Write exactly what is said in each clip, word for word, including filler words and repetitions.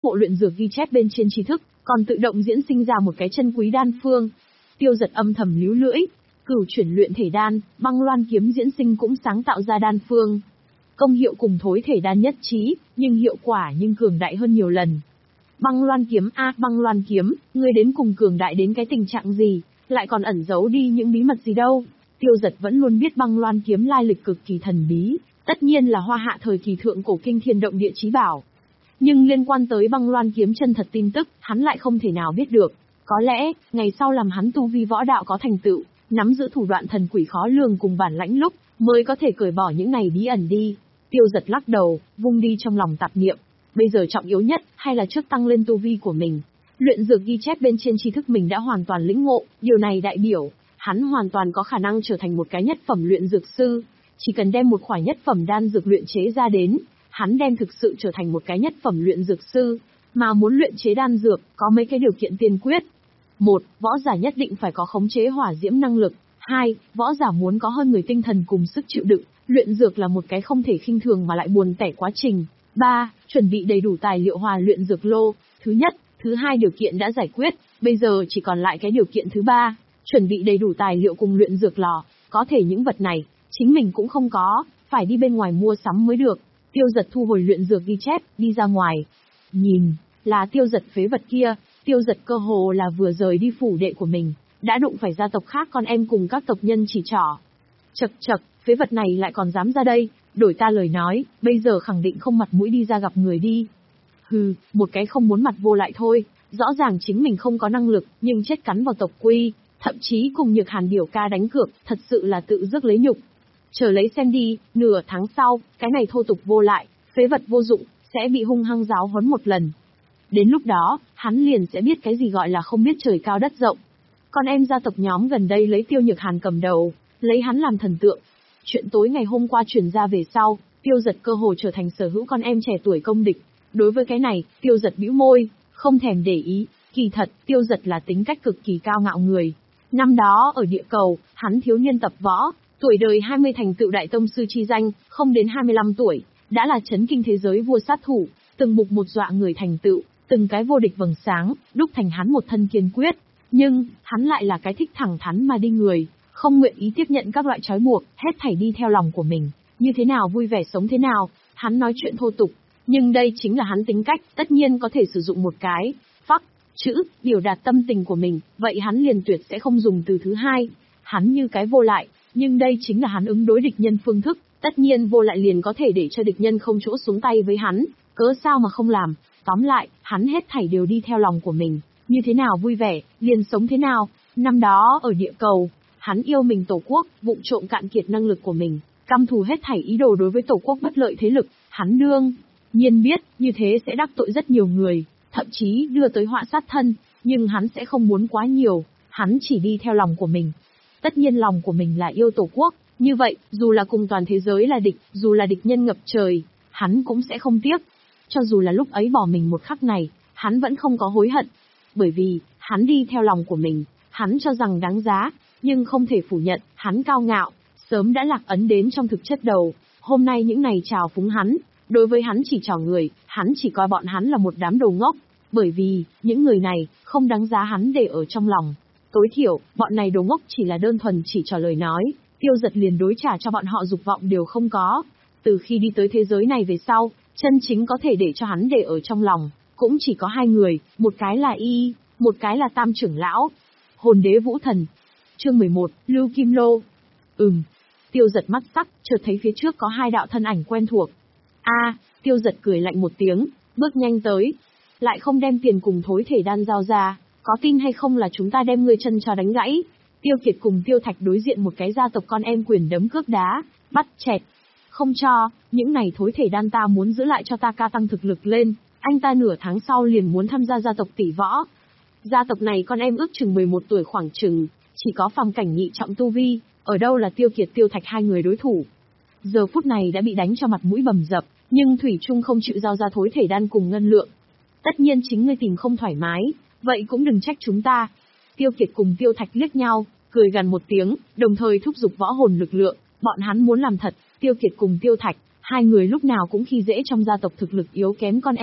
bộ luyện dược ghi chép bên trên tri thức, còn tự động diễn sinh ra một cái chân quý đan phương. Tiêu Dật âm thầm líu lưỡi, cửu chuyển luyện thể đan, băng loan kiếm diễn sinh cũng sáng tạo ra đan phương. Công hiệu cùng thối thể đan nhất trí, nhưng hiệu quả nhưng cường đại hơn nhiều lần. Băng loan kiếm a, băng loan kiếm, ngươi đến cùng cường đại đến cái tình trạng gì, lại còn ẩn giấu đi những bí mật gì đâu? Tiêu Dật vẫn luôn biết băng loan kiếm lai lịch cực kỳ thần bí, tất nhiên là hoa hạ thời kỳ thượng cổ kinh thiên động địa chí bảo. Nhưng liên quan tới băng loan kiếm chân thật tin tức, hắn lại không thể nào biết được. Có lẽ, ngày sau làm hắn tu vi võ đạo có thành tựu, nắm giữ thủ đoạn thần quỷ khó lường cùng bản lãnh lúc, mới có thể cởi bỏ những này bí ẩn đi. Tiêu Dật lắc đầu, vung đi trong lòng tạp niệm. Bây giờ trọng yếu nhất, hay là trước tăng lên tu vi của mình. Luyện dược ghi chép bên trên tri thức mình đã hoàn toàn lĩnh ngộ, điều này đại biểu, hắn hoàn toàn có khả năng trở thành một cái nhất phẩm luyện dược sư. Chỉ cần đem một khoản nhất phẩm đan dược luyện chế ra đến, hắn đem thực sự trở thành một cái nhất phẩm luyện dược sư. Mà muốn luyện chế đan dược, có mấy cái điều kiện tiên quyết. Một, võ giả nhất định phải có khống chế hỏa diễm năng lực. Hai, võ giả muốn có hơn người tinh thần cùng sức chịu đựng, luyện dược là một cái không thể khinh thường mà lại buồn tẻ quá trình. Ba, chuẩn bị đầy đủ tài liệu hòa luyện dược lô. Thứ nhất, thứ hai điều kiện đã giải quyết, bây giờ chỉ còn lại cái điều kiện thứ ba, chuẩn bị đầy đủ tài liệu cùng luyện dược lò. Có thể những vật này, chính mình cũng không có, phải đi bên ngoài mua sắm mới được. Tiêu Dật thu hồi luyện dược ghi chép, đi ra ngoài. Nhìn, là Tiêu Dật phế vật kia, Tiêu Dật cơ hồ là vừa rời đi phủ đệ của mình, đã đụng phải gia tộc khác con em cùng các tộc nhân chỉ trỏ. Chậc chậc, phế vật này lại còn dám ra đây, đổi ta lời nói, bây giờ khẳng định không mặt mũi đi ra gặp người đi. Hừ, một cái không muốn mặt vô lại thôi, rõ ràng chính mình không có năng lực, nhưng chết cắn vào tộc quy, thậm chí cùng Nhược Hàn biểu ca đánh cược, thật sự là tự rước lấy nhục. Chờ lấy xem đi, nửa tháng sau, cái này thô tục vô lại, phế vật vô dụng, sẽ bị hung hăng giáo huấn một lần. Đến lúc đó, hắn liền sẽ biết cái gì gọi là không biết trời cao đất rộng. Con em gia tộc nhóm gần đây lấy Tiêu Nhược Hàn cầm đầu, lấy hắn làm thần tượng. Chuyện tối ngày hôm qua truyền ra về sau, Tiêu Dật cơ hồ trở thành sở hữu con em trẻ tuổi công địch. Đối với cái này, Tiêu Dật bĩu môi, không thèm để ý. Kỳ thật, Tiêu Dật là tính cách cực kỳ cao ngạo người. Năm đó ở địa cầu, hắn thiếu niên tập võ, tuổi đời hai mươi thành tựu đại tông sư chi danh, không đến hai mươi lăm tuổi, đã là chấn kinh thế giới vua sát thủ, từng mục một dọa người thành tựu, từng cái vô địch vầng sáng, đúc thành hắn một thân kiên quyết. Nhưng, hắn lại là cái thích thẳng thắn mà đi người, không nguyện ý tiếp nhận các loại trói buộc, hết thảy đi theo lòng của mình, như thế nào vui vẻ sống thế nào, hắn nói chuyện thô tục, nhưng đây chính là hắn tính cách, tất nhiên có thể sử dụng một cái phắc chữ biểu đạt tâm tình của mình, vậy hắn liền tuyệt sẽ không dùng từ thứ hai. Hắn như cái vô lại, nhưng đây chính là hắn ứng đối địch nhân phương thức, tất nhiên vô lại liền có thể để cho địch nhân không chỗ xuống tay với hắn, cớ sao mà không làm. Tóm lại, hắn hết thảy đều đi theo lòng của mình, như thế nào vui vẻ, liền sống thế nào. Năm đó ở địa cầu, hắn yêu mình tổ quốc, vụng trộm cạn kiệt năng lực của mình, căm thù hết thảy ý đồ đối với tổ quốc bất lợi thế lực. Hắn đương nhiên biết như thế sẽ đắc tội rất nhiều người, thậm chí đưa tới họa sát thân, nhưng hắn sẽ không muốn quá nhiều, hắn chỉ đi theo lòng của mình. Tất nhiên lòng của mình là yêu tổ quốc, như vậy, dù là cùng toàn thế giới là địch, dù là địch nhân ngập trời, hắn cũng sẽ không tiếc. Cho dù là lúc ấy bỏ mình một khắc này, hắn vẫn không có hối hận. Bởi vì, hắn đi theo lòng của mình, hắn cho rằng đáng giá, nhưng không thể phủ nhận, hắn cao ngạo, sớm đã lạc ấn đến trong thực chất đầu. Hôm nay những này chào phúng hắn, đối với hắn chỉ trò người, hắn chỉ coi bọn hắn là một đám đồ ngốc. Bởi vì, những người này, không đáng giá hắn để ở trong lòng. Tối thiểu, bọn này đồ ngốc chỉ là đơn thuần chỉ trò lời nói, Tiêu Dật liền đối trả cho bọn họ dục vọng đều không có. Từ khi đi tới thế giới này về sau, chân chính có thể để cho hắn để ở trong lòng, cũng chỉ có hai người, một cái là Y, một cái là Tam trưởng lão. Hồn đế vũ thần. Chương mười một, Lưu Kim Lô. Ừm. Tiêu Dật mắt sắc, chợt thấy phía trước có hai đạo thân ảnh quen thuộc. A, Tiêu Dật cười lạnh một tiếng, bước nhanh tới. Lại không đem tiền cùng thối thể đan giao ra, có tin hay không là chúng ta đem ngươi chân cho đánh gãy. Tiêu Kiệt cùng Tiêu Thạch đối diện một cái gia tộc con em quyền đấm cước đá, bắt chẹt. Không cho, những này thối thể đan ta muốn giữ lại cho ta ca tăng thực lực lên, anh ta nửa tháng sau liền muốn tham gia gia tộc tỷ võ. Gia tộc này con em ước chừng mười một tuổi khoảng chừng, chỉ có phàm cảnh nhị trọng tu vi, ở đâu là Tiêu Kiệt Tiêu Thạch hai người đối thủ. Giờ phút này đã bị đánh cho mặt mũi bầm dập, nhưng Thủy Trung không chịu giao ra thối thể đan cùng ngân lượng. Tất nhiên chính ngươi tìm không thoải mái, vậy cũng đừng trách chúng ta. Tiêu Kiệt cùng Tiêu Thạch liếc nhau, cười gằn một tiếng, đồng thời thúc giục võ hồn lực lượng, bọn hắn muốn làm thật. Tiêu Kiệt cùng Tiêu Thạch, hai người lúc nào cũng khi dễ trong gia tộc thực lực yếu kém con em,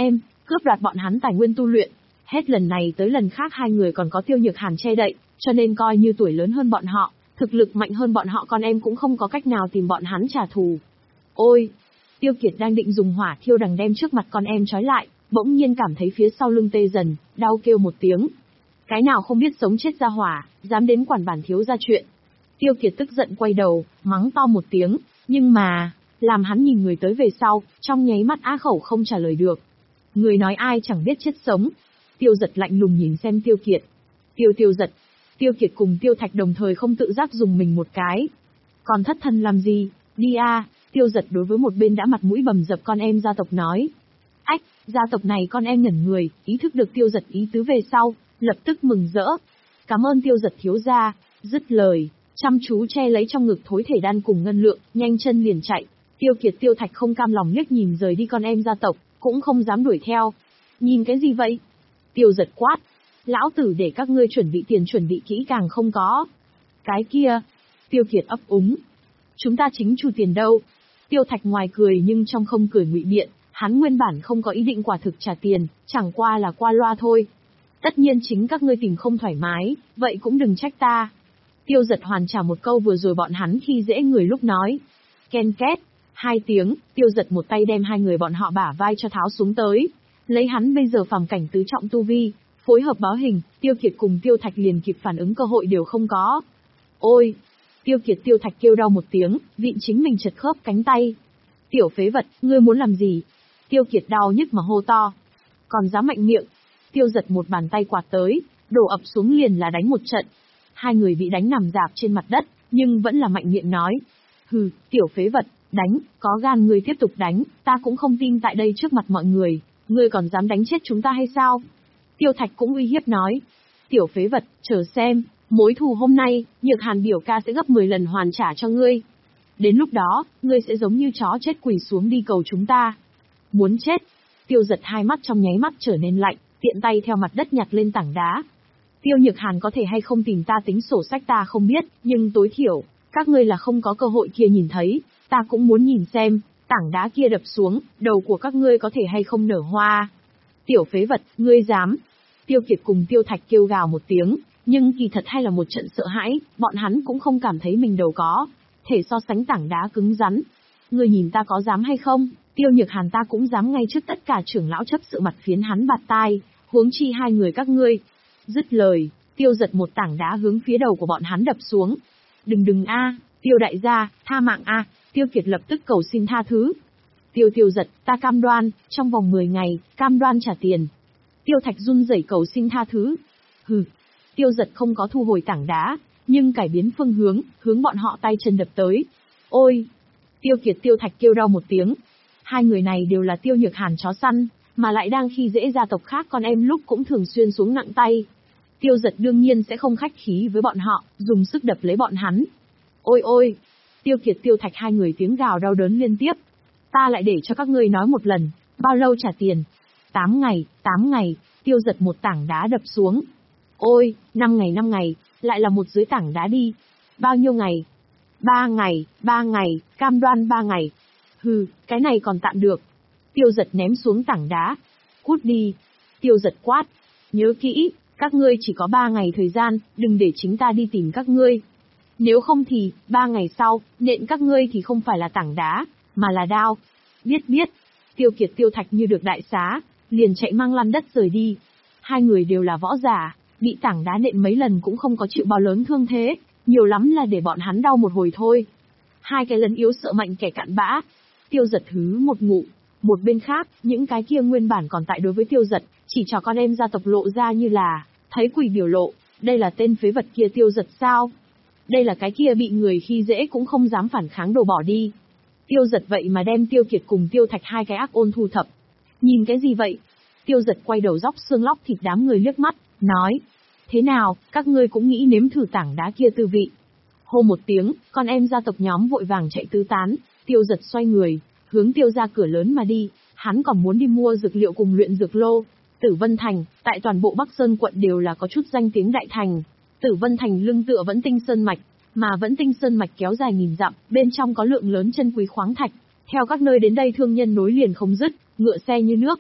cướp đoạt bọn hắn tài nguyên tu luyện. Hết lần này tới lần khác hai người còn có Tiêu Nhược Hàn che đậy, cho nên coi như tuổi lớn hơn bọn họ, thực lực mạnh hơn bọn họ con em cũng không có cách nào tìm bọn hắn trả thù. Ôi! Tiêu Kiệt đang định dùng hỏa thiêu đằng đem trước mặt con em trói lại, bỗng nhiên cảm thấy phía sau lưng tê dần, đau kêu một tiếng. Cái nào không biết sống chết ra hỏa, dám đến quản bản thiếu ra chuyện. Tiêu Kiệt tức giận quay đầu, mắng to một tiếng, nhưng mà, làm hắn nhìn người tới về sau, trong nháy mắt á khẩu không trả lời được. Người nói ai chẳng biết chết sống. Tiêu Giật lạnh lùng nhìn xem Tiêu Kiệt. Tiêu Tiêu Giật. Tiêu Kiệt cùng Tiêu Thạch đồng thời không tự giác dùng mình một cái. Còn thất thần làm gì, đi a. Tiêu Giật đối với một bên đã mặt mũi bầm dập con em gia tộc nói. Ách, gia tộc này con em ngẩn người, ý thức được Tiêu Giật ý tứ về sau, lập tức mừng rỡ. Cảm ơn Tiêu Giật thiếu gia, dứt lời, chăm chú che lấy trong ngực thối thể đan cùng ngân lượng, nhanh chân liền chạy. Tiêu Kiệt Tiêu Thạch không cam lòng liếc nhìn rời đi con em gia tộc, cũng không dám đuổi theo. Nhìn cái gì vậy? Tiêu Giật quát. Lão tử để các ngươi chuẩn bị tiền chuẩn bị kỹ càng không có. Cái kia. Tiêu Kiệt ấp úng. Chúng ta chính chu tiền đâu? Tiêu Thạch ngoài cười nhưng trong không cười ngụy biện, hắn nguyên bản không có ý định quả thực trả tiền, chẳng qua là qua loa thôi. Tất nhiên chính các ngươi tìm không thoải mái, vậy cũng đừng trách ta. Tiêu Giật hoàn trả một câu vừa rồi bọn hắn khi dễ người lúc nói. Ken két, hai tiếng, Tiêu Giật một tay đem hai người bọn họ bả vai cho tháo xuống tới. Lấy hắn bây giờ phàm cảnh tứ trọng tu vi, phối hợp báo hình, Tiêu Kiệt cùng Tiêu Thạch liền kịp phản ứng cơ hội đều không có. Ôi! Tiêu Kiệt Tiêu Thạch kêu đau một tiếng, vịn chính mình chật khớp cánh tay. Tiểu phế vật, ngươi muốn làm gì? Tiêu Kiệt đau nhức mà hô to. Còn dám mạnh miệng. Tiêu Giật một bàn tay quạt tới, đổ ập xuống liền là đánh một trận. Hai người bị đánh nằm rạp trên mặt đất, nhưng vẫn là mạnh miệng nói. Hừ, tiểu phế vật, đánh, có gan ngươi tiếp tục đánh, ta cũng không tin tại đây trước mặt mọi người, ngươi còn dám đánh chết chúng ta hay sao? Tiêu Thạch cũng uy hiếp nói. Tiểu phế vật, chờ xem, mối thù hôm nay, Nhược Hàn biểu ca sẽ gấp mười lần hoàn trả cho ngươi. Đến lúc đó, ngươi sẽ giống như chó chết quỳ xuống đi cầu chúng ta. Muốn chết. Tiêu Giật hai mắt trong nháy mắt trở nên lạnh, tiện tay theo mặt đất nhặt lên tảng đá. Tiêu Nhược Hàn có thể hay không tìm ta tính sổ sách ta không biết, nhưng tối thiểu, các ngươi là không có cơ hội kia nhìn thấy, ta cũng muốn nhìn xem, tảng đá kia đập xuống, đầu của các ngươi có thể hay không nở hoa. Tiểu phế vật, ngươi dám. Tiêu Kiệt cùng Tiêu Thạch kêu gào một tiếng, nhưng kỳ thật hay là một trận sợ hãi, bọn hắn cũng không cảm thấy mình đầu có thể so sánh tảng đá cứng rắn. Ngươi nhìn ta có dám hay không? Tiêu Nhược Hàn ta cũng dám ngay trước tất cả trưởng lão chấp sự mặt phiến hắn bạt tai, huống chi hai người các ngươi. Dứt lời, Tiêu Giật một tảng đá hướng phía đầu của bọn hắn đập xuống. Đừng đừng a, Tiêu đại gia, tha mạng a. Tiêu Kiệt lập tức cầu xin tha thứ. Tiêu Tiêu Giật, ta cam đoan, trong vòng mười ngày, cam đoan trả tiền. Tiêu Thạch run rẩy cầu xin tha thứ. Hừ. Tiêu Giật không có thu hồi tảng đá, nhưng cải biến phương hướng, hướng bọn họ tay chân đập tới. Ôi! Tiêu Kiệt Tiêu Thạch kêu đau một tiếng. Hai người này đều là Tiêu Nhược Hàn chó săn, mà lại đang khi dễ gia tộc khác con em lúc cũng thường xuyên xuống nặng tay. Tiêu Giật đương nhiên sẽ không khách khí với bọn họ, dùng sức đập lấy bọn hắn. Ôi ôi! Tiêu Kiệt Tiêu Thạch hai người tiếng gào đau đớn liên tiếp. Ta lại để cho các ngươi nói một lần, bao lâu trả tiền? Tám ngày, tám ngày, Tiêu Giật một tảng đá đập xuống. Ôi, năm ngày năm ngày, lại là một dưới tảng đá đi. Bao nhiêu ngày? Ba ngày, ba ngày, cam đoan ba ngày. Hừ, cái này còn tạm được. Tiêu Giật ném xuống tảng đá. Cút đi. Tiêu Giật quát. Nhớ kỹ, các ngươi chỉ có ba ngày thời gian, đừng để chính ta đi tìm các ngươi. Nếu không thì, ba ngày sau, nện các ngươi thì không phải là tảng đá, mà là đao. Biết biết. Tiêu Kiệt Tiêu Thạch như được đại xá, liền chạy mang lăn đất rời đi. Hai người đều là võ giả, bị tảng đá nện mấy lần cũng không có chịu bao lớn thương thế, nhiều lắm là để bọn hắn đau một hồi thôi. Hai cái lấn yếu sợ mạnh kẻ cặn bã. Tiêu Giật hứ một ngụ. Một bên khác, những cái kia nguyên bản còn tại đối với Tiêu Giật, chỉ cho con em gia tộc lộ ra như là thấy quỷ biểu lộ, đây là tên phế vật kia Tiêu Giật sao? Đây là cái kia bị người khi dễ cũng không dám phản kháng đồ bỏ đi. Tiêu Giật vậy mà đem Tiêu Kiệt cùng Tiêu Thạch hai cái ác ôn thu thập. Nhìn cái gì vậy? Tiêu Giật quay đầu dóc xương lóc thịt đám người liếc mắt, nói. Thế nào, các ngươi cũng nghĩ nếm thử tảng đá kia tư vị. Hô một tiếng, con em gia tộc nhóm vội vàng chạy tứ tán, Tiêu Giật xoay người, hướng Tiêu ra cửa lớn mà đi, hắn còn muốn đi mua dược liệu cùng luyện dược lô. Tử Vân Thành, tại toàn bộ Bắc Sơn quận đều là có chút danh tiếng đại thành. Tử Vân Thành lưng tựa Vẫn Tinh Sơn mạch, mà Vẫn Tinh Sơn mạch kéo dài nghìn dặm, bên trong có lượng lớn chân quý khoáng thạch. Theo các nơi đến đây thương nhân nối liền không dứt, ngựa xe như nước.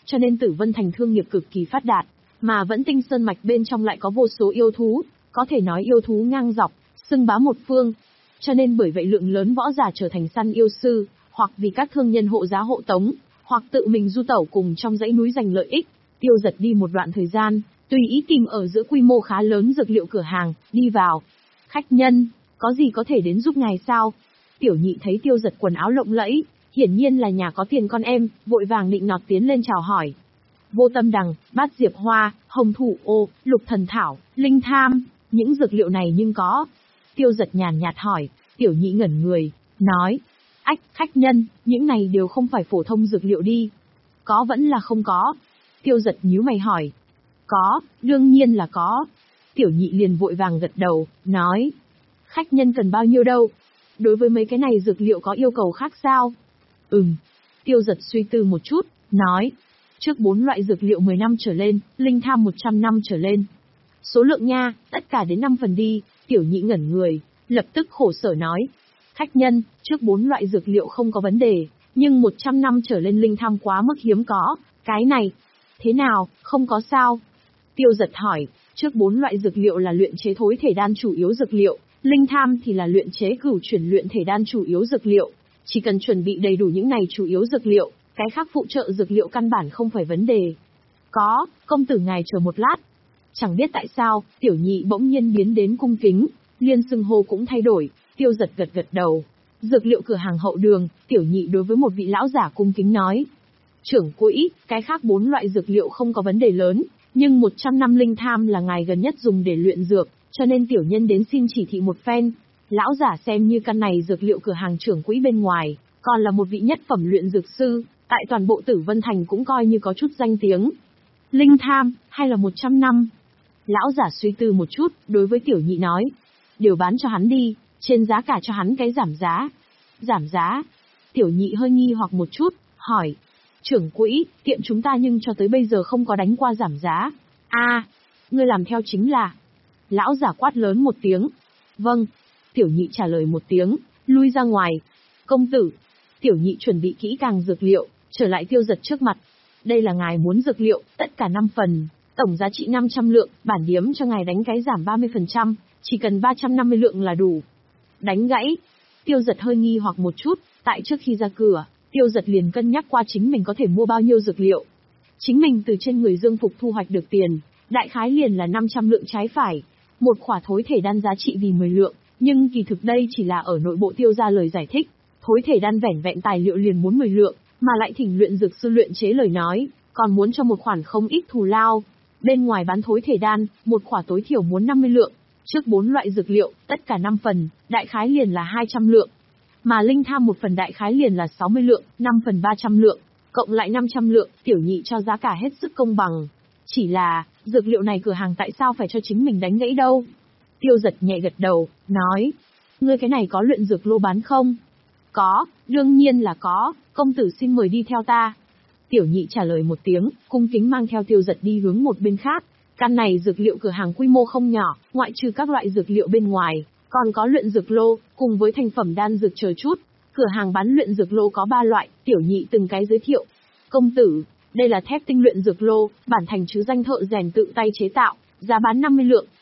cho nên Tử Vân Thành thương nghiệp cực kỳ phát đạt, mà Vẫn Tinh Sơn mạch bên trong lại có vô số yêu thú, có thể nói yêu thú ngang dọc, xưng bá một phương. Cho nên bởi vậy lượng lớn võ giả trở thành săn yêu sư, hoặc vì các thương nhân hộ giá hộ tống, hoặc tự mình du tẩu cùng trong dãy núi giành lợi ích. Tiêu Giật đi một đoạn thời gian, tùy ý tìm ở giữa quy mô khá lớn dược liệu cửa hàng, đi vào. Khách nhân, có gì có thể đến giúp ngài sao? Tiểu Nhị thấy Tiêu Giật quần áo lộng lẫy, hiển nhiên là nhà có tiền con em, vội vàng định nọt tiến lên chào hỏi. Vô Tâm Đằng, Bát Diệp Hoa, Hồng Thủ Ô, Lục Thần Thảo, Linh Tham, những dược liệu này nhưng có. Tiêu Giật nhàn nhạt hỏi, Tiểu Nhị ngẩn người, nói, ách, khách nhân, những này đều không phải phổ thông dược liệu đi. Có vẫn là không có. Tiêu Giật nhíu mày hỏi. Có, đương nhiên là có. Tiểu Nhị liền vội vàng gật đầu, nói, khách nhân cần bao nhiêu đâu? Đối với mấy cái này dược liệu có yêu cầu khác sao? Ừm. Tiêu Giật suy tư một chút, nói, trước bốn loại dược liệu mười năm trở lên, linh tham một trăm năm trở lên. Số lượng nha, tất cả đến năm phần đi. Tiểu Nhị ngẩn người, lập tức khổ sở nói, khách nhân, trước bốn loại dược liệu không có vấn đề, nhưng một trăm năm trở lên linh tham quá mức hiếm có, cái này, thế nào, không có sao? Tiêu Giật hỏi, trước bốn loại dược liệu là luyện chế thối thể đan chủ yếu dược liệu, linh tham thì là luyện chế cửu chuyển luyện thể đan chủ yếu dược liệu, chỉ cần chuẩn bị đầy đủ những này chủ yếu dược liệu, cái khác phụ trợ dược liệu căn bản không phải vấn đề. Có, công tử ngài chờ một lát. Chẳng biết tại sao, Tiểu Nhị bỗng nhiên biến đến cung kính, liên xưng hô cũng thay đổi. Tiêu Giật gật gật đầu. Dược liệu cửa hàng hậu đường, Tiểu Nhị đối với một vị lão giả cung kính nói, trưởng quỹ, cái khác bốn loại dược liệu không có vấn đề lớn, nhưng một trăm năm linh tham là ngài gần nhất dùng để luyện dược, cho nên tiểu nhân đến xin chỉ thị một phen. Lão giả xem như căn này dược liệu cửa hàng trưởng quỹ bên ngoài, còn là một vị nhất phẩm luyện dược sư, tại toàn bộ Tử Vân Thành cũng coi như có chút danh tiếng. Linh tham, hay là một trăm năm? Lão giả suy tư một chút, đối với Tiểu Nhị nói, đều bán cho hắn đi, trên giá cả cho hắn cái giảm giá. Giảm giá? Tiểu Nhị hơi nghi hoặc một chút, hỏi, trưởng quỹ, tiệm chúng ta nhưng cho tới bây giờ không có đánh qua giảm giá. A, à, ngươi làm theo chính là. Lão giả quát lớn một tiếng. Vâng. Tiểu Nhị trả lời một tiếng, lui ra ngoài. Công tử. Tiểu Nhị chuẩn bị kỹ càng dược liệu, trở lại Tiêu Giật trước mặt. Đây là ngài muốn dược liệu, tất cả năm phần, tổng giá trị năm trăm lượng, bản điếm cho ngài đánh cái giảm ba mươi phần trăm, chỉ cần ba trăm năm mươi lượng là đủ. Đánh gãy. Tiêu Giật hơi nghi hoặc một chút, tại trước khi ra cửa, Tiêu Giật liền cân nhắc qua chính mình có thể mua bao nhiêu dược liệu. Chính mình từ trên người Dương Phục thu hoạch được tiền, đại khái liền là năm trăm lượng trái phải. Một khỏa thối thể đan giá trị vì mười lượng, nhưng kỳ thực đây chỉ là ở nội bộ Tiêu ra lời giải thích. Thối thể đan vẻn vẹn tài liệu liền muốn mười lượng, mà lại thỉnh luyện dược sư luyện chế lời nói, còn muốn cho một khoản không ít thù lao. Bên ngoài bán thối thể đan, một khỏa tối thiểu muốn năm mươi lượng. Trước bốn loại dược liệu, tất cả năm phần, đại khái liền là hai trăm lượng. Mà linh tham một phần đại khái liền là sáu mươi lượng, năm phần ba trăm lượng, cộng lại năm trăm lượng, Tiểu Nhị cho giá cả hết sức công bằng. Chỉ là, dược liệu này cửa hàng tại sao phải cho chính mình đánh gãy đâu? Tiêu Giật nhẹ gật đầu, nói, ngươi cái này có luyện dược lô bán không? Có, đương nhiên là có, công tử xin mời đi theo ta. Tiểu Nhị trả lời một tiếng, cung kính mang theo Tiêu Giật đi hướng một bên khác. Căn này dược liệu cửa hàng quy mô không nhỏ, ngoại trừ các loại dược liệu bên ngoài, còn có luyện dược lô, cùng với thành phẩm đan dược chờ chút. Cửa hàng bán luyện dược lô có ba loại, Tiểu Nhị từng cái giới thiệu. Công tử, đây là thép tinh luyện dược lô, bản thành chứ danh thợ rèn tự tay chế tạo, giá bán năm mươi lượng.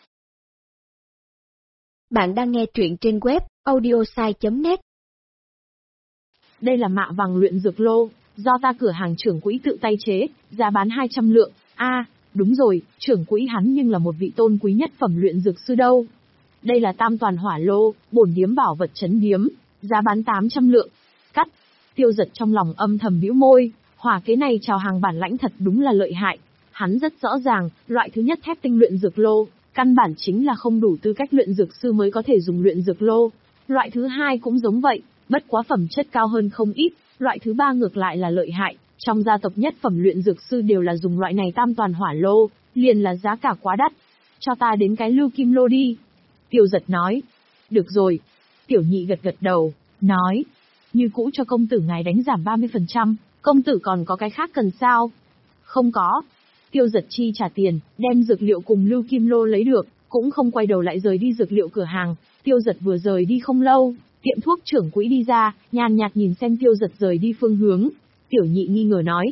Bạn đang nghe truyện trên web audiosai chấm net. Đây là mạ vàng luyện dược lô, do ta cửa hàng trưởng quỹ tự tay chế, giá bán hai trăm lượng. A, à, đúng rồi, trưởng quỹ hắn nhưng là một vị tôn quý nhất phẩm luyện dược sư đâu. Đây là tam toàn hỏa lô, bổn điếm bảo vật trấn điếm, giá bán tám trăm lượng. Cắt. Tiêu Giật trong lòng âm thầm bĩu môi, hỏa kế này chào hàng bản lãnh thật đúng là lợi hại. Hắn rất rõ ràng, loại thứ nhất thép tinh luyện dược lô, căn bản chính là không đủ tư cách luyện dược sư mới có thể dùng luyện dược lô. Loại thứ hai cũng giống vậy, bất quá phẩm chất cao hơn không ít. Loại thứ ba ngược lại là lợi hại, trong gia tộc nhất phẩm luyện dược sư đều là dùng loại này tam toàn hỏa lô, liền là giá cả quá đắt. Cho ta đến cái lưu kim lô đi. Tiêu Giật nói. Được rồi. Tiểu Nhị gật gật đầu, nói. Như cũ cho công tử ngài đánh giảm ba mươi phần trăm, công tử còn có cái khác cần sao? Không có. Tiêu Giật chi trả tiền, đem dược liệu cùng lưu kim lô lấy được, cũng không quay đầu lại rời đi dược liệu cửa hàng. Tiêu Giật vừa rời đi không lâu, tiệm thuốc trưởng quỹ đi ra, nhàn nhạt nhìn xem Tiêu Giật rời đi phương hướng. Tiểu Nhị nghi ngờ nói.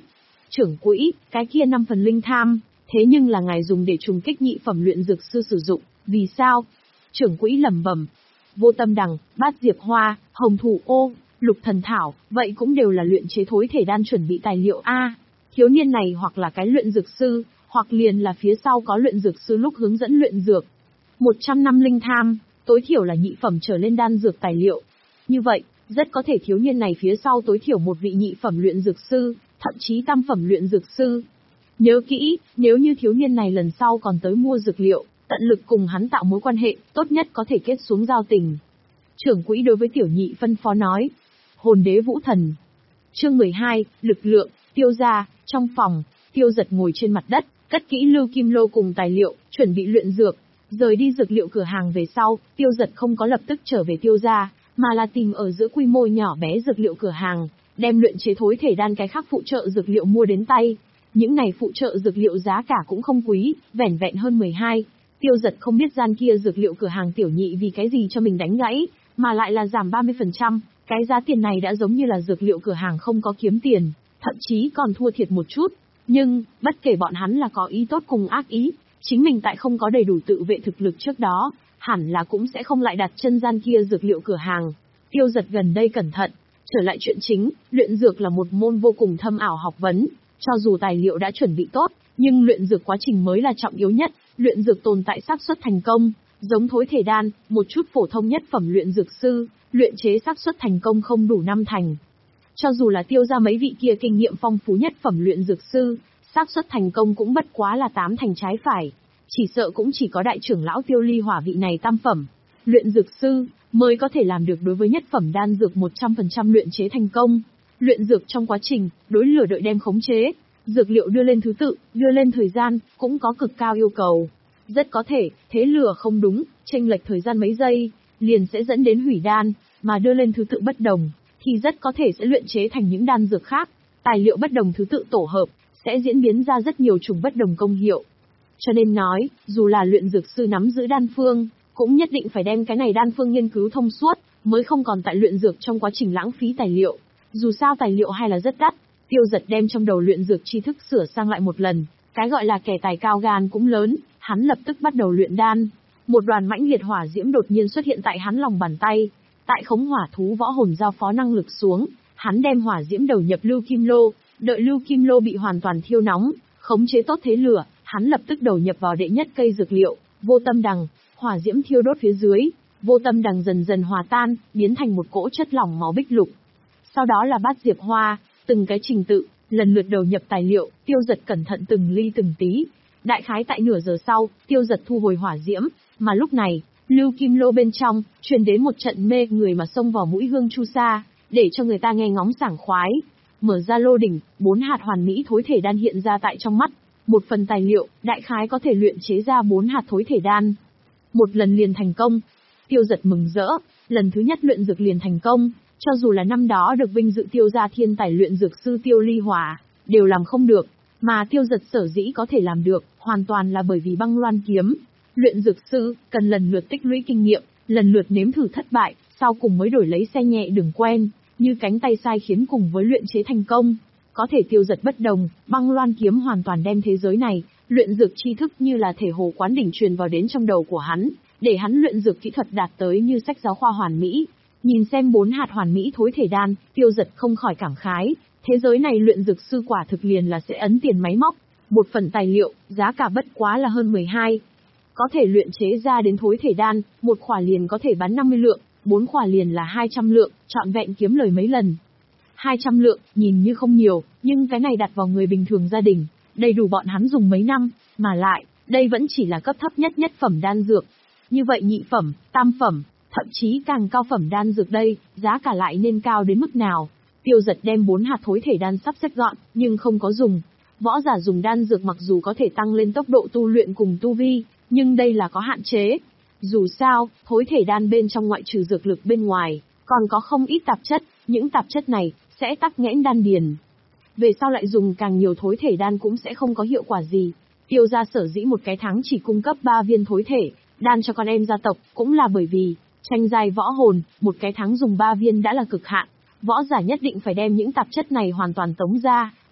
Trưởng quỹ, cái kia năm phần linh tham, thế nhưng là ngài dùng để trùng kích nhị phẩm luyện dược sư sử dụng, vì sao? Trưởng quỹ lẩm bẩm. Vô Tâm Đằng, Bát Diệp Hoa, Hồng Thủ Ô, Lục Thần Thảo, vậy cũng đều là luyện chế thối thể đan chuẩn bị tài liệu a. Thiếu niên này hoặc là cái luyện dược sư, hoặc liền là phía sau có luyện dược sư lúc hướng dẫn luyện dược. một trăm năm linh tham, tối thiểu là nhị phẩm trở lên đan dược tài liệu. Như vậy, rất có thể thiếu niên này phía sau tối thiểu một vị nhị phẩm luyện dược sư, thậm chí tam phẩm luyện dược sư. Nhớ kỹ, nếu như thiếu niên này lần sau còn tới mua dược liệu, tận lực cùng hắn tạo mối quan hệ, tốt nhất có thể kết xuống giao tình. Trưởng quỹ đối với tiểu nhị phân phó nói. Hồn đế vũ thần. Chương mười hai, lực lượng, Tiêu gia, trong phòng, Tiêu Giật ngồi trên mặt đất, cất kỹ lưu kim lô cùng tài liệu, chuẩn bị luyện dược. Rời đi dược liệu cửa hàng về sau, Tiêu Giật không có lập tức trở về Tiêu gia, mà là tìm ở giữa quy mô nhỏ bé dược liệu cửa hàng, đem luyện chế thối thể đan cái khác phụ trợ dược liệu mua đến tay. Những này phụ trợ dược liệu giá cả cũng không quý, vẻn vẹn hơn mười hai. Tiêu Giật không biết gian kia dược liệu cửa hàng tiểu nhị vì cái gì cho mình đánh gãy, mà lại là giảm ba mươi phần trăm, cái giá tiền này đã giống như là dược liệu cửa hàng không có kiếm tiền, thậm chí còn thua thiệt một chút. Nhưng, bất kể bọn hắn là có ý tốt cùng ác ý, chính mình tại không có đầy đủ tự vệ thực lực trước đó, hẳn là cũng sẽ không lại đặt chân gian kia dược liệu cửa hàng. Tiêu Giật gần đây cẩn thận, trở lại chuyện chính, luyện dược là một môn vô cùng thâm ảo học vấn, cho dù tài liệu đã chuẩn bị tốt, nhưng luyện dược quá trình mới là trọng yếu nhất, luyện dược tồn tại xác suất thành công, giống thối thể đan, một chút phổ thông nhất phẩm luyện dược sư, luyện chế xác suất thành công không đủ năm thành. Cho dù là Tiêu gia mấy vị kia kinh nghiệm phong phú nhất phẩm luyện dược sư, xác suất thành công cũng bất quá là tám thành trái phải, chỉ sợ cũng chỉ có đại trưởng lão Tiêu Ly Hỏa vị này tam phẩm luyện dược sư mới có thể làm được đối với nhất phẩm đan dược một trăm phần trăm luyện chế thành công. Luyện dược trong quá trình, đối lửa đợi đem khống chế, dược liệu đưa lên thứ tự, đưa lên thời gian, cũng có cực cao yêu cầu. Rất có thể, thế lửa không đúng, chênh lệch thời gian mấy giây, liền sẽ dẫn đến hủy đan, mà đưa lên thứ tự bất đồng, thì rất có thể sẽ luyện chế thành những đan dược khác. Tài liệu bất đồng thứ tự tổ hợp, sẽ diễn biến ra rất nhiều chủng bất đồng công hiệu. Cho nên nói, dù là luyện dược sư nắm giữ đan phương, cũng nhất định phải đem cái này đan phương nghiên cứu thông suốt, mới không còn tại luyện dược trong quá trình lãng phí tài liệu. Dù sao tài liệu hay là rất đắt, Tiêu Giật đem trong đầu luyện dược tri thức sửa sang lại một lần, cái gọi là kẻ tài cao gan cũng lớn, hắn lập tức bắt đầu luyện đan. Một đoàn mãnh liệt hỏa diễm đột nhiên xuất hiện tại hắn lòng bàn tay, tại khống hỏa thú võ hồn giao phó năng lực xuống, hắn đem hỏa diễm đầu nhập lưu kim lô, đợi lưu kim lô bị hoàn toàn thiêu nóng, khống chế tốt thế lửa, hắn lập tức đầu nhập vào đệ nhất cây dược liệu, Vô Tâm Đằng, hỏa diễm thiêu đốt phía dưới, Vô Tâm Đằng dần dần hòa tan, biến thành một cỗ chất lỏng màu bích lục. Sau đó là Bát Diệp Hoa, từng cái trình tự, lần lượt đầu nhập tài liệu, Tiêu Giật cẩn thận từng ly từng tí. Đại khái tại nửa giờ sau, Tiêu Giật thu hồi hỏa diễm, mà lúc này, lưu kim lô bên trong, truyền đến một trận mê người mà xông vào mũi hương chu sa, để cho người ta nghe ngóng sảng khoái. Mở ra lô đỉnh, bốn hạt hoàn mỹ thối thể đan hiện ra tại trong mắt. Một phần tài liệu, đại khái có thể luyện chế ra bốn hạt thối thể đan. Một lần liền thành công. Tiêu Giật mừng rỡ, lần thứ nhất luyện dược liền thành công, cho dù là năm đó được vinh dự Tiêu gia thiên tài luyện dược sư Tiêu Ly Hỏa, đều làm không được, mà Tiêu Giật sở dĩ có thể làm được, hoàn toàn là bởi vì băng loan kiếm. Luyện dược sư, cần lần lượt tích lũy kinh nghiệm, lần lượt nếm thử thất bại, sau cùng mới đổi lấy xe nhẹ đường quen, như cánh tay sai khiến cùng với luyện chế thành công. Có thể Tiêu Giật bất đồng, băng loan kiếm hoàn toàn đem thế giới này, luyện dược tri thức như là thể hồ quán đỉnh truyền vào đến trong đầu của hắn, để hắn luyện dược kỹ thuật đạt tới như sách giáo khoa hoàn mỹ. Nhìn xem bốn hạt hoàn mỹ thối thể đan, Tiêu Giật không khỏi cảm khái, thế giới này luyện dược sư quả thực liền là sẽ ấn tiền máy móc, một phần tài liệu, giá cả bất quá là hơn mười hai. Có thể luyện chế ra đến thối thể đan, một khỏa liền có thể bán năm mươi lượng, bốn khỏa liền là hai trăm lượng, trọn vẹn kiếm lời mấy lần. hai trăm lượng, nhìn như không nhiều, nhưng cái này đặt vào người bình thường gia đình, đầy đủ bọn hắn dùng mấy năm, mà lại, đây vẫn chỉ là cấp thấp nhất nhất phẩm đan dược. Như vậy nhị phẩm, tam phẩm, thậm chí càng cao phẩm đan dược đây, giá cả lại nên cao đến mức nào? Tiêu Giật đem bốn hạt thối thể đan sắp xếp gọn, nhưng không có dùng. Võ giả dùng đan dược mặc dù có thể tăng lên tốc độ tu luyện cùng tu vi, nhưng đây là có hạn chế. Dù sao, thối thể đan bên trong ngoại trừ dược lực bên ngoài, còn có không ít tạp chất, những tạp chất này sẽ tắc nghẽn đan điền. Về sau lại dùng càng nhiều thối thể đan cũng sẽ không có hiệu quả gì. Tiêu gia sở dĩ một cái tháng chỉ cung cấp ba viên thối thể đan cho con em gia tộc, cũng là bởi vì tranh giai võ hồn, một cái tháng dùng ba viên đã là cực hạn. Võ giả nhất định phải đem những tạp chất này hoàn toàn tống ra,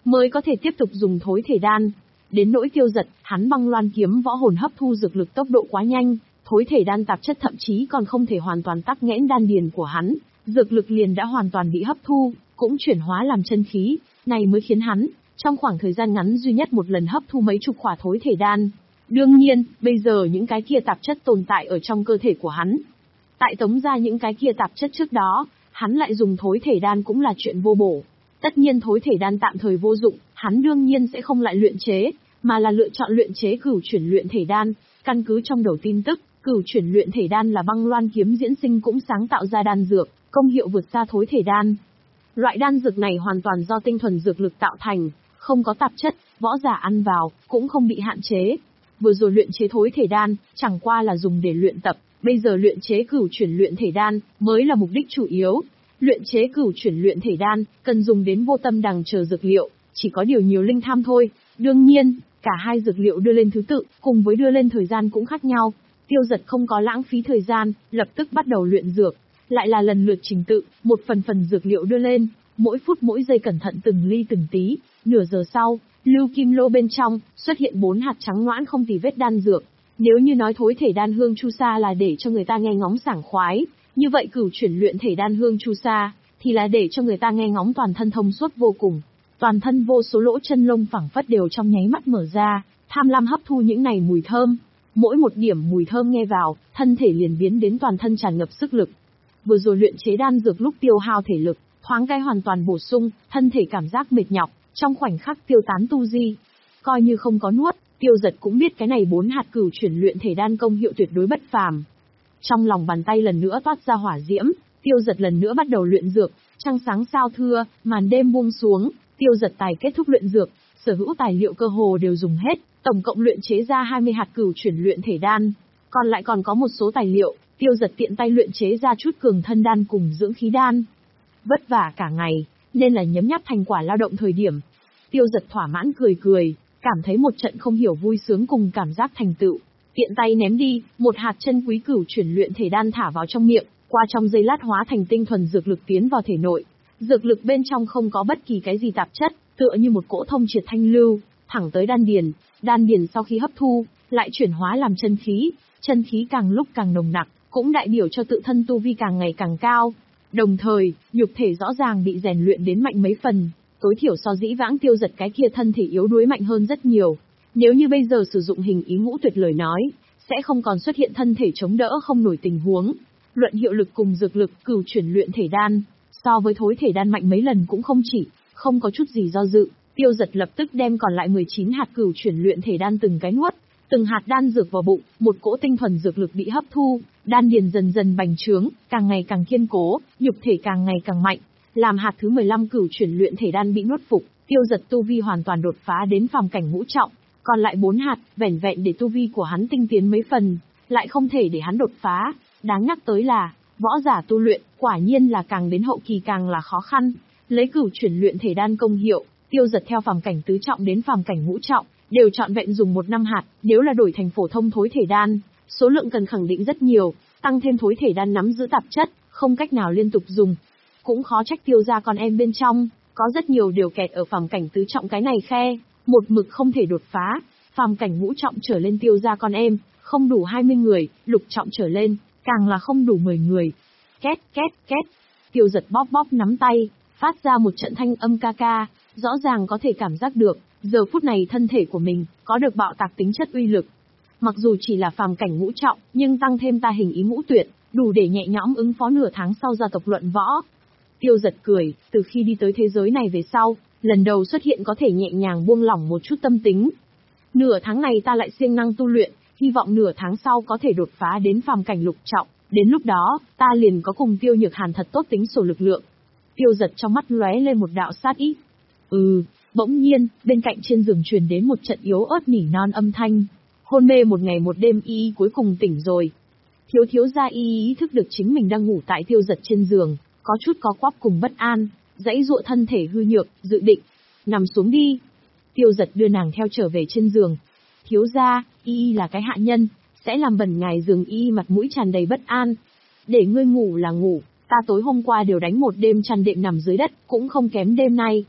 mới có thể tiếp tục dùng thối thể đan. Đến nỗi Tiêu Dật, hắn băng loan kiếm võ hồn hấp thu dược lực tốc độ quá nhanh, thối thể đan tạp chất thậm chí còn không thể hoàn toàn tắc nghẽn đan điền của hắn, dược lực liền đã hoàn toàn bị hấp thu, cũng chuyển hóa làm chân khí, này mới khiến hắn, trong khoảng thời gian ngắn duy nhất một lần hấp thu mấy chục khỏa thối thể đan. Đương nhiên, bây giờ những cái kia tạp chất tồn tại ở trong cơ thể của hắn. Tại tống ra những cái kia tạp chất trước đó, hắn lại dùng thối thể đan cũng là chuyện vô bổ. Tất nhiên thối thể đan tạm thời vô dụng, hắn đương nhiên sẽ không lại luyện chế, mà là lựa chọn luyện chế cửu chuyển luyện thể đan. Căn cứ trong đầu tin tức, cửu chuyển luyện thể đan là băng loan kiếm diễn sinh cũng sáng tạo ra đan dược, công hiệu vượt xa thối thể đan. Loại đan dược này hoàn toàn do tinh thuần dược lực tạo thành, không có tạp chất, võ giả ăn vào, cũng không bị hạn chế. Vừa rồi luyện chế thối thể đan, chẳng qua là dùng để luyện tập, bây giờ luyện chế cửu chuyển luyện thể đan, mới là mục đích chủ yếu. Luyện chế cửu chuyển luyện thể đan, cần dùng đến vô tâm đằng chờ dược liệu, chỉ có điều nhiều linh tham thôi. Đương nhiên, cả hai dược liệu đưa lên thứ tự, cùng với đưa lên thời gian cũng khác nhau. Tiêu Dật không có lãng phí thời gian, lập tức bắt đầu luyện dược. Lại là lần lượt trình tự, một phần phần dược liệu đưa lên, mỗi phút mỗi giây cẩn thận từng ly từng tí. Nửa giờ sau, lưu kim lô bên trong, xuất hiện bốn hạt trắng loãng không tì vết đan dược. Nếu như nói thối thể đan hương chu sa là để cho người ta nghe ngóng sảng khoái, như vậy cửu chuyển luyện thể đan hương chu sa, thì là để cho người ta nghe ngóng toàn thân thông suốt vô cùng. Toàn thân vô số lỗ chân lông phẳng phất đều trong nháy mắt mở ra, tham lam hấp thu những này mùi thơm. Mỗi một điểm mùi thơm nghe vào, thân thể liền biến đến toàn thân tràn ngập sức lực. Vừa rồi luyện chế đan dược lúc tiêu hao thể lực, thoáng cái hoàn toàn bổ sung, thân thể cảm giác mệt nhọc, trong khoảnh khắc tiêu tán tu di. Coi như không có nuốt, Tiêu Dật cũng biết cái này bốn hạt cửu chuyển luyện thể đan công hiệu tuyệt đối bất phàm. Trong lòng bàn tay lần nữa toát ra hỏa diễm, Tiêu Dật lần nữa bắt đầu luyện dược, trăng sáng sao thưa, màn đêm buông xuống, Tiêu Dật tài kết thúc luyện dược, sở hữu tài liệu cơ hồ đều dùng hết, tổng cộng luyện chế ra hai mươi hạt cửu chuyển luyện thể đan, còn lại còn có một số tài liệu, Tiêu Dật tiện tay luyện chế ra chút cường thân đan cùng dưỡng khí đan. Vất vả cả ngày, nên là nhấm nháp thành quả lao động thời điểm. Tiêu Dật thỏa mãn cười cười, cảm thấy một trận không hiểu vui sướng cùng cảm giác thành tựu. Tiện tay ném đi, một hạt chân quý cửu chuyển luyện thể đan thả vào trong miệng, qua trong giây lát hóa thành tinh thuần dược lực tiến vào thể nội. Dược lực bên trong không có bất kỳ cái gì tạp chất, tựa như một cỗ thông triệt thanh lưu, thẳng tới đan điền. Đan điền sau khi hấp thu, lại chuyển hóa làm chân khí, chân khí càng lúc càng nồng nặc, cũng đại biểu cho tự thân tu vi càng ngày càng cao. Đồng thời, nhục thể rõ ràng bị rèn luyện đến mạnh mấy phần, tối thiểu so dĩ vãng Tiêu Dật cái kia thân thể yếu đuối mạnh hơn rất nhiều. Nếu như bây giờ sử dụng hình ý ngũ tuyệt lời nói, sẽ không còn xuất hiện thân thể chống đỡ không nổi tình huống. Luận hiệu lực cùng dược lực, cửu chuyển luyện thể đan, so với thối thể đan mạnh mấy lần cũng không chỉ, không có chút gì do dự, Tiêu Dật lập tức đem còn lại mười chín hạt cửu chuyển luyện thể đan từng cái nuốt, từng hạt đan dược vào bụng, một cỗ tinh thuần dược lực bị hấp thu, đan điền dần dần bành trướng, càng ngày càng kiên cố, nhục thể càng ngày càng mạnh. Làm hạt thứ mười lăm cửu chuyển luyện thể đan bị nuốt phục, Tiêu Dật tu vi hoàn toàn đột phá đến phàm cảnh ngũ trọng, còn lại bốn hạt, vẻn vẹn để tu vi của hắn tinh tiến mấy phần, lại không thể để hắn đột phá. Đáng nhắc tới là, võ giả tu luyện, quả nhiên là càng đến hậu kỳ càng là khó khăn. Lấy cửu chuyển luyện thể đan công hiệu, Tiêu Dật theo phàm cảnh tứ trọng đến phàm cảnh ngũ trọng, đều trọn vẹn dùng một năm hạt, nếu là đổi thành phổ thông thối thể đan, số lượng cần khẳng định rất nhiều, tăng thêm thối thể đan nắm giữ tạp chất, không cách nào liên tục dùng. Cũng khó trách Tiêu gia con em bên trong, có rất nhiều đều kẹt ở phàm cảnh tứ trọng cái này khe, một mực không thể đột phá. Phàm cảnh ngũ trọng trở lên Tiêu gia con em, không đủ hai mươi người, lục trọng trở lên, càng là không đủ mười người. Két két két, Tiêu Dật bóp bóp nắm tay, phát ra một trận thanh âm ca ca, rõ ràng có thể cảm giác được, giờ phút này thân thể của mình, có được bạo tạc tính chất uy lực. Mặc dù chỉ là phàm cảnh ngũ trọng, nhưng tăng thêm ta hình ý ngũ tuyệt, đủ để nhẹ nhõm ứng phó nửa tháng sau gia tộc luận võ. Tiêu Dật cười, từ khi đi tới thế giới này về sau, lần đầu xuất hiện có thể nhẹ nhàng buông lỏng một chút tâm tính. Nửa tháng này ta lại siêng năng tu luyện, hy vọng nửa tháng sau có thể đột phá đến phàm cảnh lục trọng, đến lúc đó, ta liền có cùng Tiêu Nhược Hàn thật tốt tính sổ lực lượng. Tiêu Dật trong mắt lóe lên một đạo sát ý. Ừ, bỗng nhiên, bên cạnh trên giường truyền đến một trận yếu ớt nỉ non âm thanh. Hôn mê một ngày một đêm y y cuối cùng tỉnh rồi. Thiếu thiếu gia y ý thức được chính mình đang ngủ tại Tiêu Dật trên giường, có chút có quắp cùng bất an, dãy dụa thân thể hư nhược, dự định. Nằm xuống đi. Tiêu Dật đưa nàng theo trở về trên giường. Thiếu gia, y y là cái hạ nhân, sẽ làm bẩn ngài giường y y mặt mũi tràn đầy bất an. Để ngươi ngủ là ngủ, ta tối hôm qua đều đánh một đêm chăn đệm nằm dưới đất, cũng không kém đêm nay.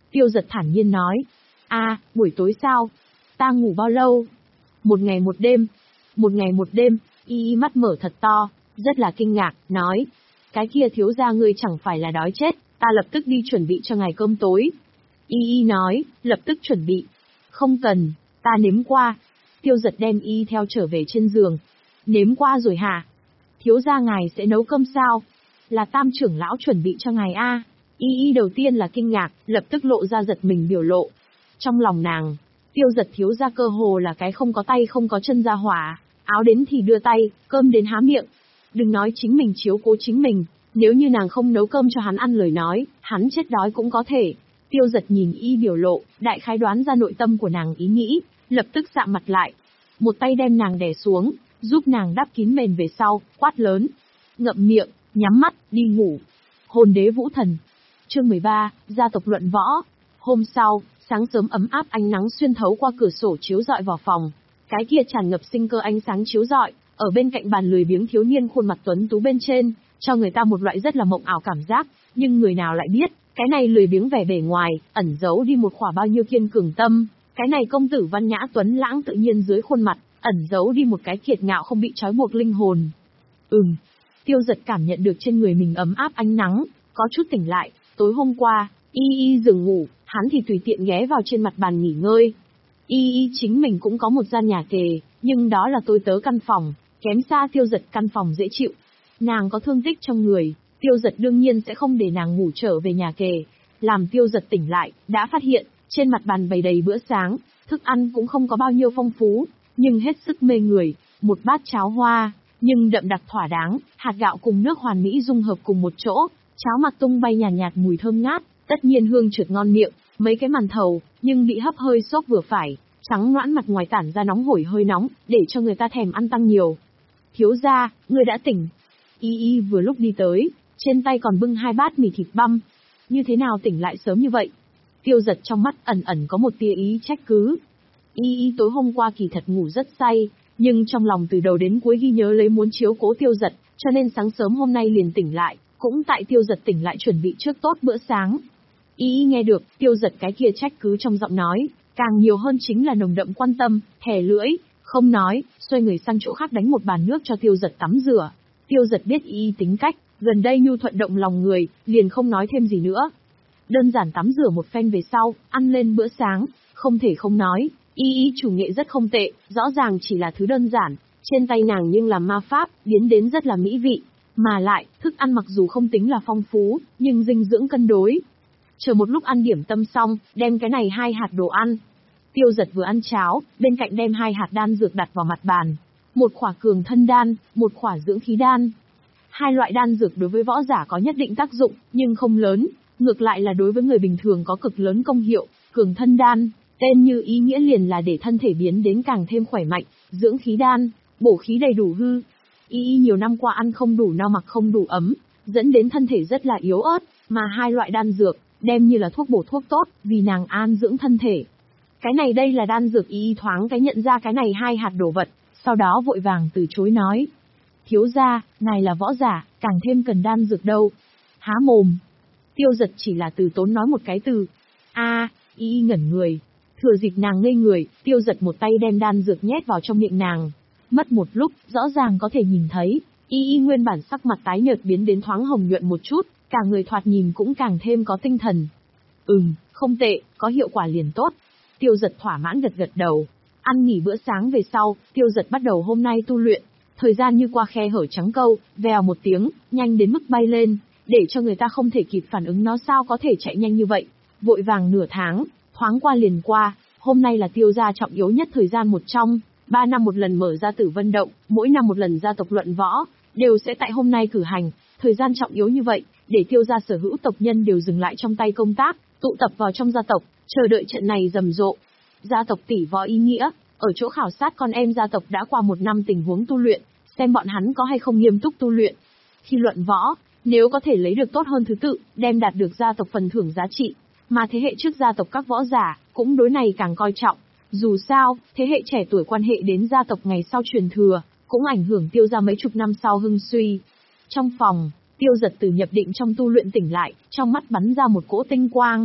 Tiêu Giật thản nhiên nói. À, buổi tối sao? Ta ngủ bao lâu? Một ngày một đêm. Một ngày một đêm, Y Y mắt mở thật to, rất là kinh ngạc, nói. Cái kia thiếu gia ngươi chẳng phải là đói chết, ta lập tức đi chuẩn bị cho ngài cơm tối. Y Y nói, lập tức chuẩn bị. Không cần, ta nếm qua. Tiêu Giật đem Y Y theo trở về trên giường. Nếm qua rồi hả? Thiếu gia ngài sẽ nấu cơm sao? Là Tam trưởng lão chuẩn bị cho ngài a. Y Y đầu tiên là kinh ngạc, lập tức lộ ra giật mình biểu lộ. Trong lòng nàng, Tiêu Giật thiếu gia cơ hồ là cái không có tay không có chân ra hỏa, áo đến thì đưa tay, cơm đến há miệng. Đừng nói chính mình chiếu cố chính mình, nếu như nàng không nấu cơm cho hắn ăn lời nói, hắn chết đói cũng có thể. Tiêu Giật nhìn Y biểu lộ, đại khái đoán ra nội tâm của nàng ý nghĩ, lập tức sạm mặt lại. Một tay đem nàng đè xuống, giúp nàng đắp kín mền về sau, quát lớn. Ngậm miệng, nhắm mắt, đi ngủ. Hồn đế vũ thần. Chương mười ba, gia tộc luận võ. Hôm sau, sáng sớm ấm áp ánh nắng xuyên thấu qua cửa sổ chiếu rọi vào phòng. Cái kia tràn ngập sinh cơ ánh sáng chiếu rọi, ở bên cạnh bàn lười biếng thiếu niên khuôn mặt tuấn tú bên trên, cho người ta một loại rất là mộng ảo cảm giác, nhưng người nào lại biết, cái này lười biếng vẻ bề ngoài, ẩn giấu đi một khỏa bao nhiêu kiên cường tâm, cái này công tử văn nhã tuấn lãng tự nhiên dưới khuôn mặt, ẩn giấu đi một cái kiệt ngạo không bị trói buộc linh hồn. Ừm, Tiêu Giật cảm nhận được trên người mình ấm áp ánh nắng, có chút tỉnh lại, tối hôm qua, Y Y giường ngủ, hắn thì tùy tiện ghé vào trên mặt bàn nghỉ ngơi. Y Y chính mình cũng có một gian nhà kề, nhưng đó là tôi tớ căn phòng, kém xa Tiêu Giật căn phòng dễ chịu. Nàng có thương tích trong người, Tiêu Giật đương nhiên sẽ không để nàng ngủ trở về nhà kề. Làm Tiêu Giật tỉnh lại, đã phát hiện, trên mặt bàn bày đầy bữa sáng, thức ăn cũng không có bao nhiêu phong phú, nhưng hết sức mê người, một bát cháo hoa, nhưng đậm đặc thỏa đáng, hạt gạo cùng nước hoàn mỹ dung hợp cùng một chỗ, cháo mặt tung bay nhàn nhạt, nhạt mùi thơm ngát, tất nhiên hương trượt ngon miệng, mấy cái màn thầu, nhưng bị hấp hơi sốt vừa phải, trắng noãn mặt ngoài tản ra nóng hổi hơi nóng, để cho người ta thèm ăn tăng nhiều. Thiếu gia, người đã tỉnh. Y Y vừa lúc đi tới, trên tay còn bưng hai bát mì thịt băm. Như thế nào tỉnh lại sớm như vậy? Tiêu Giật trong mắt ẩn ẩn có một tia ý trách cứ. Y Y tối hôm qua kỳ thật ngủ rất say, nhưng trong lòng từ đầu đến cuối ghi nhớ lấy muốn chiếu cố Tiêu Giật, cho nên sáng sớm hôm nay liền tỉnh lại, cũng tại Tiêu Giật tỉnh lại chuẩn bị trước tốt bữa sáng. Y Y nghe được Tiêu Giật cái kia trách cứ trong giọng nói, càng nhiều hơn chính là nồng đậm quan tâm, thè lưỡi, không nói, xoay người sang chỗ khác đánh một bàn nước cho Tiêu Giật tắm rửa. Tiêu Giật biết Y Y tính cách, gần đây nhu thuận động lòng người, liền không nói thêm gì nữa. Đơn giản tắm rửa một phen về sau, ăn lên bữa sáng, không thể không nói, Y Y chủ nghệ rất không tệ, rõ ràng chỉ là thứ đơn giản, trên tay nàng nhưng làm ma pháp, biến đến rất là mỹ vị, mà lại, thức ăn mặc dù không tính là phong phú, nhưng dinh dưỡng cân đối. Chờ một lúc ăn điểm tâm xong, đem cái này hai hạt đồ ăn. Tiêu Giật vừa ăn cháo, bên cạnh đem hai hạt đan dược đặt vào mặt bàn. Một khỏa cường thân đan, một khỏa dưỡng khí đan. Hai loại đan dược đối với võ giả có nhất định tác dụng, nhưng không lớn, ngược lại là đối với người bình thường có cực lớn công hiệu. Cường thân đan, tên như ý nghĩa liền là để thân thể biến đến càng thêm khỏe mạnh. Dưỡng khí đan, bổ khí đầy đủ hư. Y Y nhiều năm qua ăn không đủ no mặc không đủ ấm, dẫn đến thân thể rất là yếu ớt, mà hai loại đan dược, đem như là thuốc bổ thuốc tốt, vì nàng an dưỡng thân thể. Cái này đây là đan dược. Y Y thoáng cái nhận ra cái này hai hạt đồ vật, sau đó vội vàng từ chối nói. Thiếu gia, ngài là võ giả, càng thêm cần đan dược đâu. Há mồm. Tiêu Giật chỉ là từ tốn nói một cái từ. a à, Y Y ngẩn người. Thừa dịp nàng ngây người, Tiêu Giật một tay đem đan dược nhét vào trong miệng nàng. Mất một lúc, rõ ràng có thể nhìn thấy, Y Y nguyên bản sắc mặt tái nhợt biến đến thoáng hồng nhuận một chút, cả người thoạt nhìn cũng càng thêm có tinh thần. Ừm, không tệ, có hiệu quả liền tốt. Tiêu Giật thỏa mãn gật gật đầu. Ăn nghỉ bữa sáng về sau, Tiêu Giật bắt đầu hôm nay tu luyện. Thời gian như qua khe hở trắng câu, vèo một tiếng, nhanh đến mức bay lên, để cho người ta không thể kịp phản ứng nó sao có thể chạy nhanh như vậy. Vội vàng nửa tháng, thoáng qua liền qua, hôm nay là Tiêu gia trọng yếu nhất thời gian một trong, ba năm một lần mở ra Tử Vân Động, mỗi năm một lần gia tộc luận võ, đều sẽ tại hôm nay cử hành, thời gian trọng yếu như vậy, để Tiêu gia sở hữu tộc nhân đều dừng lại trong tay công tác, tụ tập vào trong gia tộc, chờ đợi trận này rầm rộ. Gia tộc tỷ võ ý nghĩa, ở chỗ khảo sát con em gia tộc đã qua một năm tình huống tu luyện, xem bọn hắn có hay không nghiêm túc tu luyện. Khi luận võ, nếu có thể lấy được tốt hơn thứ tự, đem đạt được gia tộc phần thưởng giá trị, mà thế hệ trước gia tộc các võ giả, cũng đối này càng coi trọng. Dù sao, thế hệ trẻ tuổi quan hệ đến gia tộc ngày sau truyền thừa, cũng ảnh hưởng Tiêu gia mấy chục năm sau hưng suy. Trong phòng, Tiêu Giật từ nhập định trong tu luyện tỉnh lại, trong mắt bắn ra một cỗ tinh quang.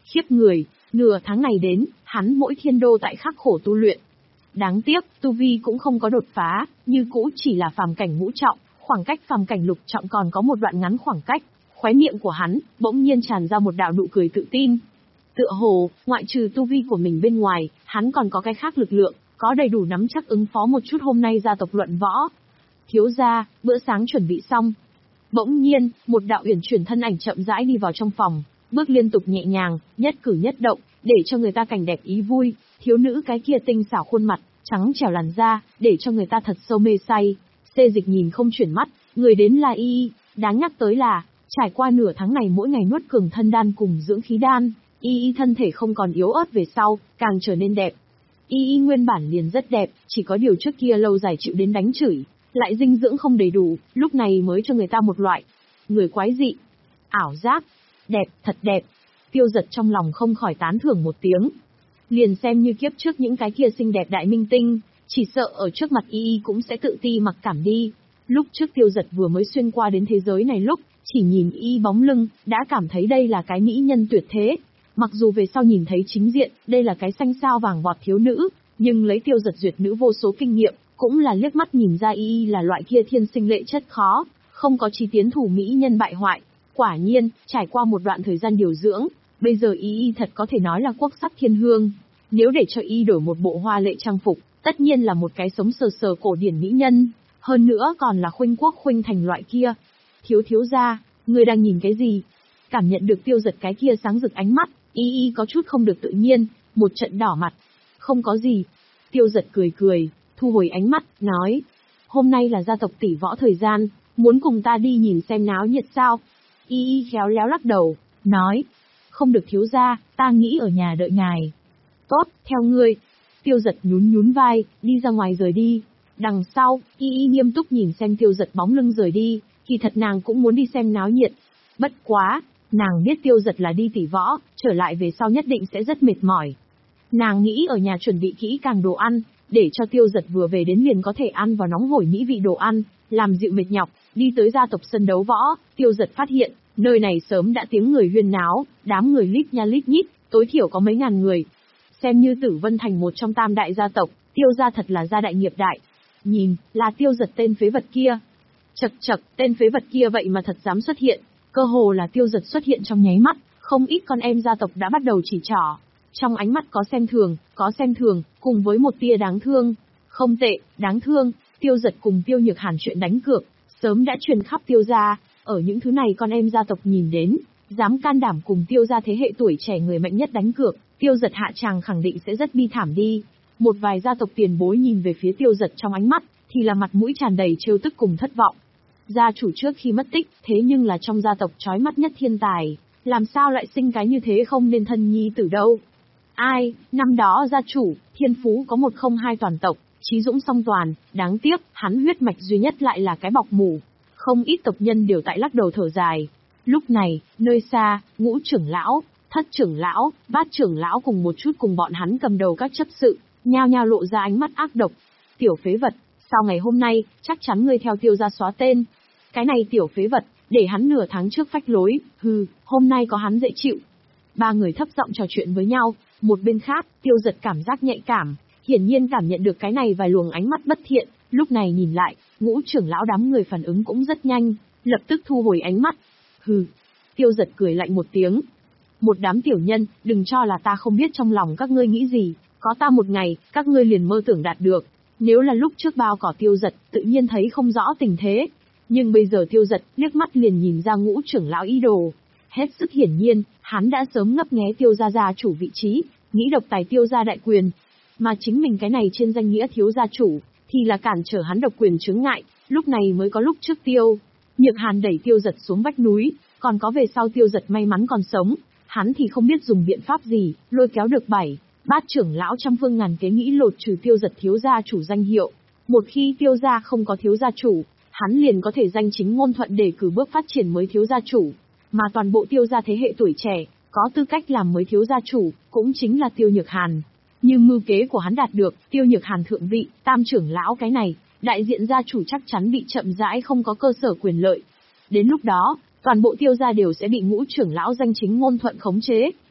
Khiếp người, nửa tháng này đến, hắn mỗi thiên đô tại khắc khổ tu luyện. Đáng tiếc, tu vi cũng không có đột phá, như cũ chỉ là phàm cảnh ngũ trọng, khoảng cách phàm cảnh lục trọng còn có một đoạn ngắn khoảng cách. Khóe miệng của hắn, bỗng nhiên tràn ra một đạo nụ cười tự tin. Tựa hồ, ngoại trừ tu vi của mình bên ngoài, hắn còn có cái khác lực lượng, có đầy đủ nắm chắc ứng phó một chút hôm nay gia tộc luận võ. Thiếu gia, bữa sáng chuẩn bị xong. Bỗng nhiên, một đạo uyển chuyển thân ảnh chậm rãi đi vào trong phòng, bước liên tục nhẹ nhàng, nhất cử nhất động, để cho người ta cảnh đẹp ý vui. Thiếu nữ cái kia tinh xảo khuôn mặt, trắng trẻo làn da, để cho người ta thật sâu mê say. Xê Dịch nhìn không chuyển mắt, người đến là Y Y. Đáng nhắc tới là, trải qua nửa tháng này mỗi ngày nuốt cường thân đan cùng dưỡng khí đan, Y Y thân thể không còn yếu ớt về sau, càng trở nên đẹp. Y Y nguyên bản liền rất đẹp, chỉ có điều trước kia lâu dài chịu đến đánh chửi, lại dinh dưỡng không đầy đủ, lúc này mới cho người ta một loại người quái dị, ảo giác, đẹp, thật đẹp. Tiêu Giật trong lòng không khỏi tán thưởng một tiếng. Liền xem như kiếp trước những cái kia xinh đẹp đại minh tinh, chỉ sợ ở trước mặt Y Y cũng sẽ tự ti mặc cảm đi. Lúc trước Tiêu Giật vừa mới xuyên qua đến thế giới này lúc, chỉ nhìn Y Y bóng lưng, đã cảm thấy đây là cái mỹ nhân tuyệt thế. Mặc dù về sau nhìn thấy chính diện, đây là cái xanh sao vàng vọt thiếu nữ, nhưng lấy Tiêu Giật duyệt nữ vô số kinh nghiệm, cũng là liếc mắt nhìn ra Y Y là loại kia thiên sinh lệ chất khó, không có chi tiến thủ mỹ nhân bại hoại. Quả nhiên, trải qua một đoạn thời gian điều dưỡng, bây giờ Y Y thật có thể nói là quốc sắc thiên hương. Nếu để cho Y đổi một bộ hoa lệ trang phục, tất nhiên là một cái sống sờ sờ cổ điển mỹ nhân, hơn nữa còn là khuynh quốc khuynh thành loại kia. Thiếu thiếu gia, người đang nhìn cái gì? Cảm nhận được Tiêu Giật cái kia sáng rực ánh mắt, Y Y có chút không được tự nhiên, một trận đỏ mặt. Không có gì. Tiêu Giật cười cười, thu hồi ánh mắt, nói. Hôm nay là gia tộc tỷ võ thời gian, muốn cùng ta đi nhìn xem náo nhiệt sao? Y Y khéo léo lắc đầu, nói. Không được thiếu gia, ta nghĩ ở nhà đợi ngài. Tốt, theo ngươi. Tiêu Giật nhún nhún vai, đi ra ngoài rời đi. Đằng sau, Y Y nghiêm túc nhìn xem Tiêu Giật bóng lưng rời đi, kỳ thật nàng cũng muốn đi xem náo nhiệt. Bất quá, nàng biết Tiêu Giật là đi tỷ võ, trở lại về sau nhất định sẽ rất mệt mỏi. Nàng nghĩ ở nhà chuẩn bị kỹ càng đồ ăn, để cho Tiêu Giật vừa về đến liền có thể ăn vào nóng hổi mỹ vị đồ ăn, làm dịu mệt nhọc. Đi tới gia tộc sân đấu võ, Tiêu Giật phát hiện, nơi này sớm đã tiếng người huyên náo, đám người lít nha lít nhít, tối thiểu có mấy ngàn người. Xem như Tử Vân Thành một trong tam đại gia tộc, Tiêu gia thật là gia đại nghiệp đại. Nhìn, là Tiêu Giật tên phế vật kia. Chậc chậc, tên phế vật kia vậy mà thật dám xuất hiện. Cơ hồ là Tiêu Giật xuất hiện trong nháy mắt, không ít con em gia tộc đã bắt đầu chỉ trỏ. Trong ánh mắt có xem thường, có xem thường, cùng với một tia đáng thương. Không tệ, đáng thương, Tiêu Giật cùng Tiêu Nhược Hàn chuyện đánh cược, sớm đã truyền khắp Tiêu gia. Ở những thứ này con em gia tộc nhìn đến, dám can đảm cùng Tiêu gia thế hệ tuổi trẻ người mạnh nhất đánh cược, Tiêu Giật hạ tràng khẳng định sẽ rất bi thảm đi. Một vài gia tộc tiền bối nhìn về phía Tiêu Giật trong ánh mắt, thì là mặt mũi tràn đầy trêu tức cùng thất vọng. Gia chủ trước khi mất tích, thế nhưng là trong gia tộc chói mắt nhất thiên tài, làm sao lại sinh cái như thế không nên thân nhi tử đâu. Ai, năm đó gia chủ, thiên phú có một không hai toàn tộc, trí dũng song toàn, đáng tiếc, hắn huyết mạch duy nhất lại là cái bọc mủ. Không ít tộc nhân đều tại lắc đầu thở dài. Lúc này, nơi xa, ngũ trưởng lão, thất trưởng lão, bát trưởng lão cùng một chút cùng bọn hắn cầm đầu các chấp sự, nhao nhao lộ ra ánh mắt ác độc. Tiểu phế vật, sau ngày hôm nay, chắc chắn ngươi theo Tiêu gia xóa tên. Cái này tiểu phế vật, để hắn nửa tháng trước phách lối, hừ, hôm nay có hắn dễ chịu. Ba người thấp giọng trò chuyện với nhau, một bên khác, Tiêu Giật cảm giác nhạy cảm, hiển nhiên cảm nhận được cái này vài luồng ánh mắt bất thiện, lúc này nhìn lại, ngũ trưởng lão đám người phản ứng cũng rất nhanh, lập tức thu hồi ánh mắt. Hừ, Tiêu Giật cười lạnh một tiếng. Một đám tiểu nhân, đừng cho là ta không biết trong lòng các ngươi nghĩ gì, có ta một ngày, các ngươi liền mơ tưởng đạt được. Nếu là lúc trước bao cỏ Tiêu Giật, tự nhiên thấy không rõ tình thế. Nhưng bây giờ Tiêu Giật, liếc mắt liền nhìn ra ngũ trưởng lão ý đồ. Hết sức hiển nhiên, hắn đã sớm ngấp nghé Tiêu gia gia chủ vị trí, nghĩ độc tài Tiêu gia đại quyền. Mà chính mình cái này trên danh nghĩa thiếu gia chủ, thì là cản trở hắn độc quyền chướng ngại, lúc này mới có lúc trước Tiêu Nhược Hàn đẩy Tiêu Giật xuống vách núi, còn có về sau Tiêu Giật may mắn còn sống, hắn thì không biết dùng biện pháp gì, lôi kéo được bảy, bát trưởng lão trăm phương ngàn kế nghĩ lột trừ Tiêu Giật thiếu gia chủ danh hiệu. Một khi Tiêu gia không có thiếu gia chủ, hắn liền có thể danh chính ngôn thuận để cử bước phát triển mới thiếu gia chủ, mà toàn bộ Tiêu gia thế hệ tuổi trẻ, có tư cách làm mới thiếu gia chủ, cũng chính là Tiêu Nhược Hàn. Nhưng mưu kế của hắn đạt được, Tiêu Nhược Hàn thượng vị, tam trưởng lão cái này, đại diện gia chủ chắc chắn bị chậm rãi không có cơ sở quyền lợi. Đến lúc đó, toàn bộ Tiêu gia đều sẽ bị ngũ trưởng lão danh chính ngôn thuận khống chế.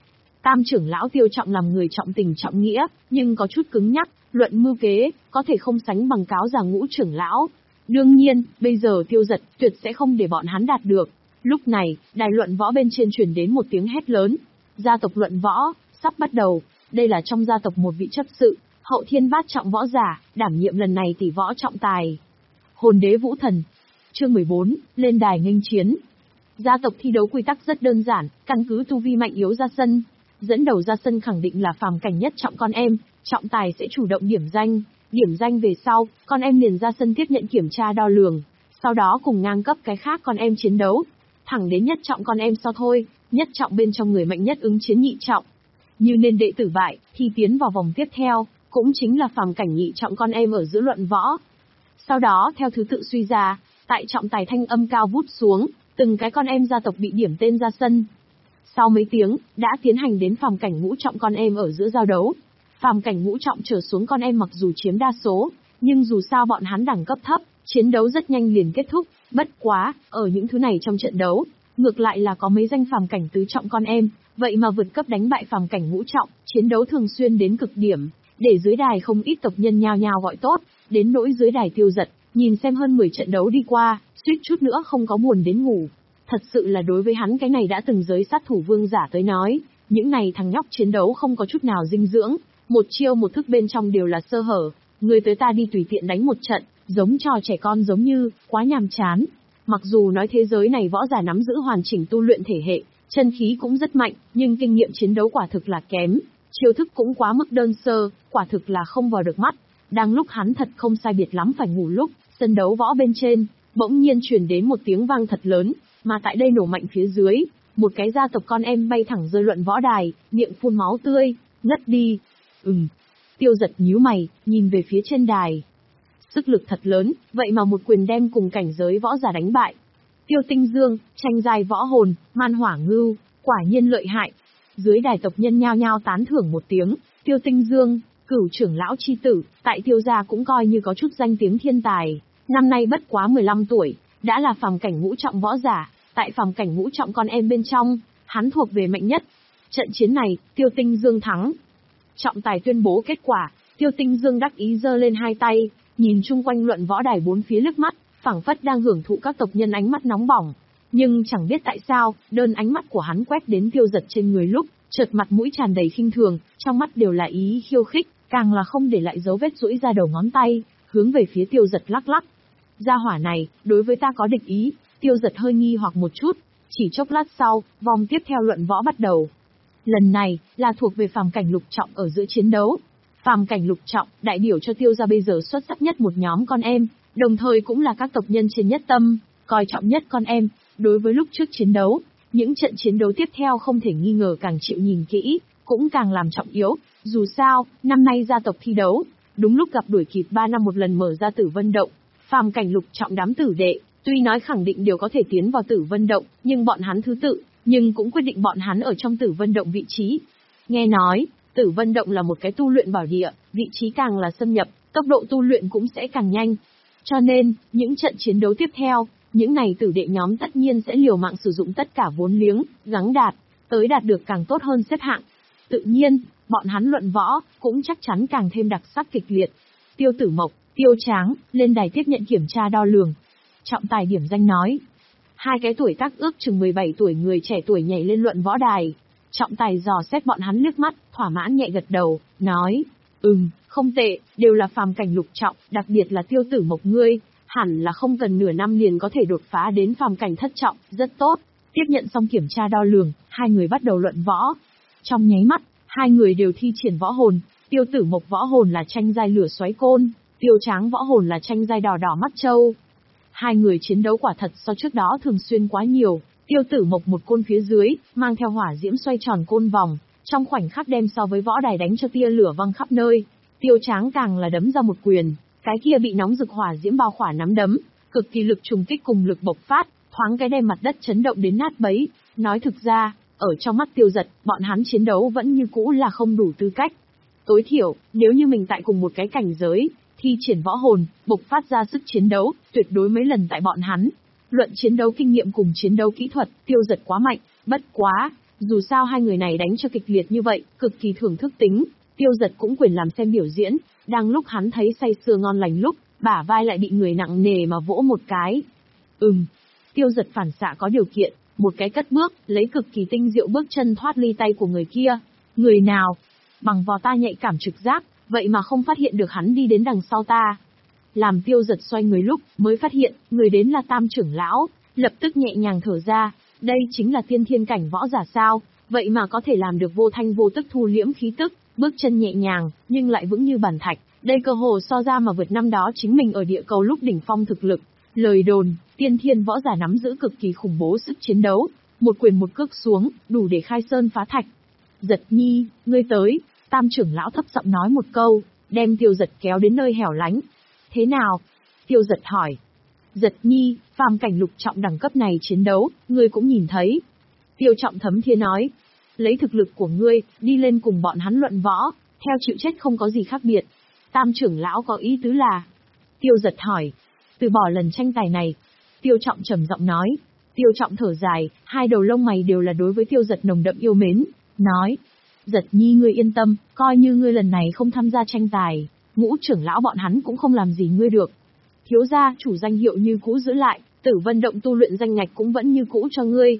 Tam trưởng lão Tiêu Trọng làm người trọng tình trọng nghĩa, nhưng có chút cứng nhắc, luận mưu kế, có thể không sánh bằng cáo già Ngũ trưởng lão. Đương nhiên, bây giờ Tiêu Giật tuyệt sẽ không để bọn hắn đạt được. Lúc này, đài luận võ bên trên truyền đến một tiếng hét lớn. Gia tộc luận võ, sắp bắt đầu. Đây là trong gia tộc một vị chấp sự, hậu thiên bát trọng võ giả, đảm nhiệm lần này tỷ võ trọng tài. Hồn đế vũ thần. Chương mười bốn, lên đài nghênh chiến. Gia tộc thi đấu quy tắc rất đơn giản, căn cứ tu vi mạnh yếu ra sân. Dẫn đầu ra sân khẳng định là phàm cảnh nhất trọng con em, trọng tài sẽ chủ động điểm danh. Điểm danh về sau, con em liền ra sân tiếp nhận kiểm tra đo lường. Sau đó cùng ngang cấp cái khác con em chiến đấu. Thẳng đến nhất trọng con em so thôi, nhất trọng bên trong người mạnh nhất ứng chiến nhị trọng. Như nên đệ tử bại, thì tiến vào vòng tiếp theo, cũng chính là phàm cảnh nhị trọng con em ở giữa luận võ. Sau đó theo thứ tự suy ra, tại trọng tài thanh âm cao vút xuống, từng cái con em gia tộc bị điểm tên ra sân. Sau mấy tiếng, đã tiến hành đến phàm cảnh ngũ trọng con em ở giữa giao đấu. Phàm cảnh ngũ trọng trở xuống con em mặc dù chiếm đa số, nhưng dù sao bọn hắn đẳng cấp thấp, chiến đấu rất nhanh liền kết thúc. Bất quá, ở những thứ này trong trận đấu, ngược lại là có mấy danh phàm cảnh tứ trọng con em, vậy mà vượt cấp đánh bại phàm cảnh ngũ trọng, chiến đấu thường xuyên đến cực điểm, để dưới đài không ít tộc nhân nhao nhao gọi tốt, đến nỗi dưới đài Tiêu Giật, nhìn xem hơn mười trận đấu đi qua, suýt chút nữa không có buồn đến ngủ. Thật sự là đối với hắn cái này đã từng giới sát thủ vương giả tới nói, những này thằng nhóc chiến đấu không có chút nào dinh dưỡng, một chiêu một thức bên trong đều là sơ hở, người tới ta đi tùy tiện đánh một trận, giống trò trẻ con giống như, quá nhàm chán. Mặc dù nói thế giới này võ giả nắm giữ hoàn chỉnh tu luyện thể hệ, chân khí cũng rất mạnh, nhưng kinh nghiệm chiến đấu quả thực là kém, chiêu thức cũng quá mức đơn sơ, quả thực là không vào được mắt. Đang lúc hắn thật không sai biệt lắm phải ngủ lúc, sân đấu võ bên trên, bỗng nhiên truyền đến một tiếng vang thật lớn, mà tại đây nổ mạnh phía dưới, một cái gia tộc con em bay thẳng rơi luận võ đài, miệng phun máu tươi, ngất đi. Ừm. Tiêu Giật nhíu mày, nhìn về phía trên đài. Sức lực thật lớn, vậy mà một quyền đem cùng cảnh giới võ giả đánh bại. Tiêu Tinh Dương, tranh giai võ hồn, man hỏa ngưu, quả nhiên lợi hại. Dưới đài tộc nhân nhao nhao tán thưởng một tiếng, Tiêu Tinh Dương, cửu trưởng lão chi tử, tại Tiêu gia cũng coi như có chút danh tiếng thiên tài. Năm nay bất quá mười lăm tuổi, đã là phàm cảnh ngũ trọng võ giả, tại phàm cảnh ngũ trọng con em bên trong, hắn thuộc về mạnh nhất. Trận chiến này, Tiêu Tinh Dương thắng. Trọng tài tuyên bố kết quả, Tiêu Tinh Dương đắc ý giơ lên hai tay, nhìn chung quanh luận võ đài bốn phía liếc mắt, phảng phất đang hưởng thụ các tộc nhân ánh mắt nóng bỏng. Nhưng chẳng biết tại sao, đơn ánh mắt của hắn quét đến Tiêu Giật trên người lúc, chợt mặt mũi tràn đầy khinh thường, trong mắt đều là ý khiêu khích, càng là không để lại dấu vết duỗi ra đầu ngón tay, hướng về phía Tiêu Giật lắc lắc. Gia hỏa này, đối với ta có địch ý. Tiêu Giật hơi nghi hoặc một chút, chỉ chốc lát sau, vòng tiếp theo luận võ bắt đầu. Lần này, là thuộc về phàm cảnh lục trọng ở giữa chiến đấu. Phàm cảnh lục trọng, đại biểu cho Tiêu gia bây giờ xuất sắc nhất một nhóm con em, đồng thời cũng là các tộc nhân trên nhất tâm, coi trọng nhất con em. Đối với lúc trước chiến đấu, những trận chiến đấu tiếp theo không thể nghi ngờ càng chịu nhìn kỹ, cũng càng làm trọng yếu. Dù sao, năm nay gia tộc thi đấu, đúng lúc gặp đuổi kịp ba năm một lần mở ra Tử Vân Động. Phàm cảnh lục trọng đám tử đệ, tuy nói khẳng định đều có thể tiến vào Tử Vân Động, nhưng bọn hắn thứ tự, nhưng cũng quyết định bọn hắn ở trong Tử Vân Động vị trí. Nghe nói, Tử Vân Động là một cái tu luyện bảo địa, vị trí càng là xâm nhập, tốc độ tu luyện cũng sẽ càng nhanh. Cho nên, những trận chiến đấu tiếp theo, những này tử đệ nhóm tất nhiên sẽ liều mạng sử dụng tất cả vốn liếng, gắng đạt, tới đạt được càng tốt hơn xếp hạng. Tự nhiên, bọn hắn luận võ, cũng chắc chắn càng thêm đặc sắc kịch liệt. Tiêu Tử Mộc, Tiêu Tráng, lên đài tiếp nhận kiểm tra đo lường. Trọng tài điểm danh nói. Hai cái tuổi tác ước chừng mười bảy tuổi người trẻ tuổi nhảy lên luận võ đài. Trọng tài dò xét bọn hắn liếc mắt, thỏa mãn nhẹ gật đầu, nói. Ừm, không tệ, đều là phàm cảnh lục trọng, đặc biệt là Tiêu Tử Mộc ngươi, hẳn là không cần nửa năm liền có thể đột phá đến phàm cảnh thất trọng, rất tốt. Tiếp nhận xong kiểm tra đo lường, hai người bắt đầu luận võ. Trong nháy mắt, hai người đều thi triển võ hồn. Tiêu Tử Mộc võ hồn là tranh giai lửa xoáy côn, Tiêu Tráng võ hồn là tranh giai đỏ đỏ mắt trâu. Hai người chiến đấu quả thật so trước đó thường xuyên quá nhiều. Tiêu Tử Mộc một côn phía dưới, mang theo hỏa diễm xoay tròn côn vòng, trong khoảnh khắc đem so với võ đài đánh cho tia lửa văng khắp nơi. Tiêu Tráng càng là đấm ra một quyền, cái kia bị nóng rực hỏa diễm bao khỏa nắm đấm, cực kỳ lực trùng kích cùng lực bộc phát, thoáng cái đem mặt đất chấn động đến nát bấy. Nói thực ra, ở trong mắt Tiêu Giật, bọn hắn chiến đấu vẫn như cũ là không đủ tư cách. Tối thiểu, nếu như mình tại cùng một cái cảnh giới, thi triển võ hồn, bộc phát ra sức chiến đấu, tuyệt đối mấy lần tại bọn hắn. Luận chiến đấu kinh nghiệm cùng chiến đấu kỹ thuật, Tiêu Giật quá mạnh, bất quá, Dù sao hai người này đánh cho kịch liệt như vậy, cực kỳ thưởng thức tính, Tiêu Giật cũng quyền làm xem biểu diễn, đang lúc hắn thấy say sưa ngon lành lúc, bả vai lại bị người nặng nề mà vỗ một cái. Ừm, Tiêu Giật phản xạ có điều kiện, một cái cất bước, lấy cực kỳ tinh diệu bước chân thoát ly tay của người kia. Người nào? Bằng vào ta nhạy cảm trực giác, vậy mà không phát hiện được hắn đi đến đằng sau ta. Làm Tiêu Giật xoay người lúc, mới phát hiện, người đến là Tam trưởng lão, lập tức nhẹ nhàng thở ra, đây chính là tiên thiên cảnh võ giả sao, vậy mà có thể làm được vô thanh vô tức thu liễm khí tức, bước chân nhẹ nhàng, nhưng lại vững như bàn thạch, đây cơ hồ so ra mà vượt năm đó chính mình ở địa cầu lúc đỉnh phong thực lực. Lời đồn, tiên thiên võ giả nắm giữ cực kỳ khủng bố sức chiến đấu, một quyền một cước xuống, đủ để khai sơn phá thạch. Giật Nhi, ngươi tới, Tam trưởng lão thấp giọng nói một câu, đem Tiêu Giật kéo đến nơi hẻo lánh. Thế nào? Tiêu Giật hỏi. Giật Nhi, phàm cảnh lục trọng đẳng cấp này chiến đấu, ngươi cũng nhìn thấy. Tiêu Trọng thấm thía nói, lấy thực lực của ngươi, đi lên cùng bọn hắn luận võ, theo chịu chết không có gì khác biệt. Tam trưởng lão có ý tứ là? Tiêu Giật hỏi. Từ bỏ lần tranh tài này. Tiêu Trọng trầm giọng nói. Tiêu Trọng thở dài, hai đầu lông mày đều là đối với Tiêu Giật nồng đậm yêu mến, nói. Giật Nhi ngươi yên tâm, coi như ngươi lần này không tham gia tranh tài, Ngũ trưởng lão bọn hắn cũng không làm gì ngươi được. Thiếu gia, chủ danh hiệu như cũ giữ lại, Tử Vân động tu luyện danh ngạch cũng vẫn như cũ cho ngươi.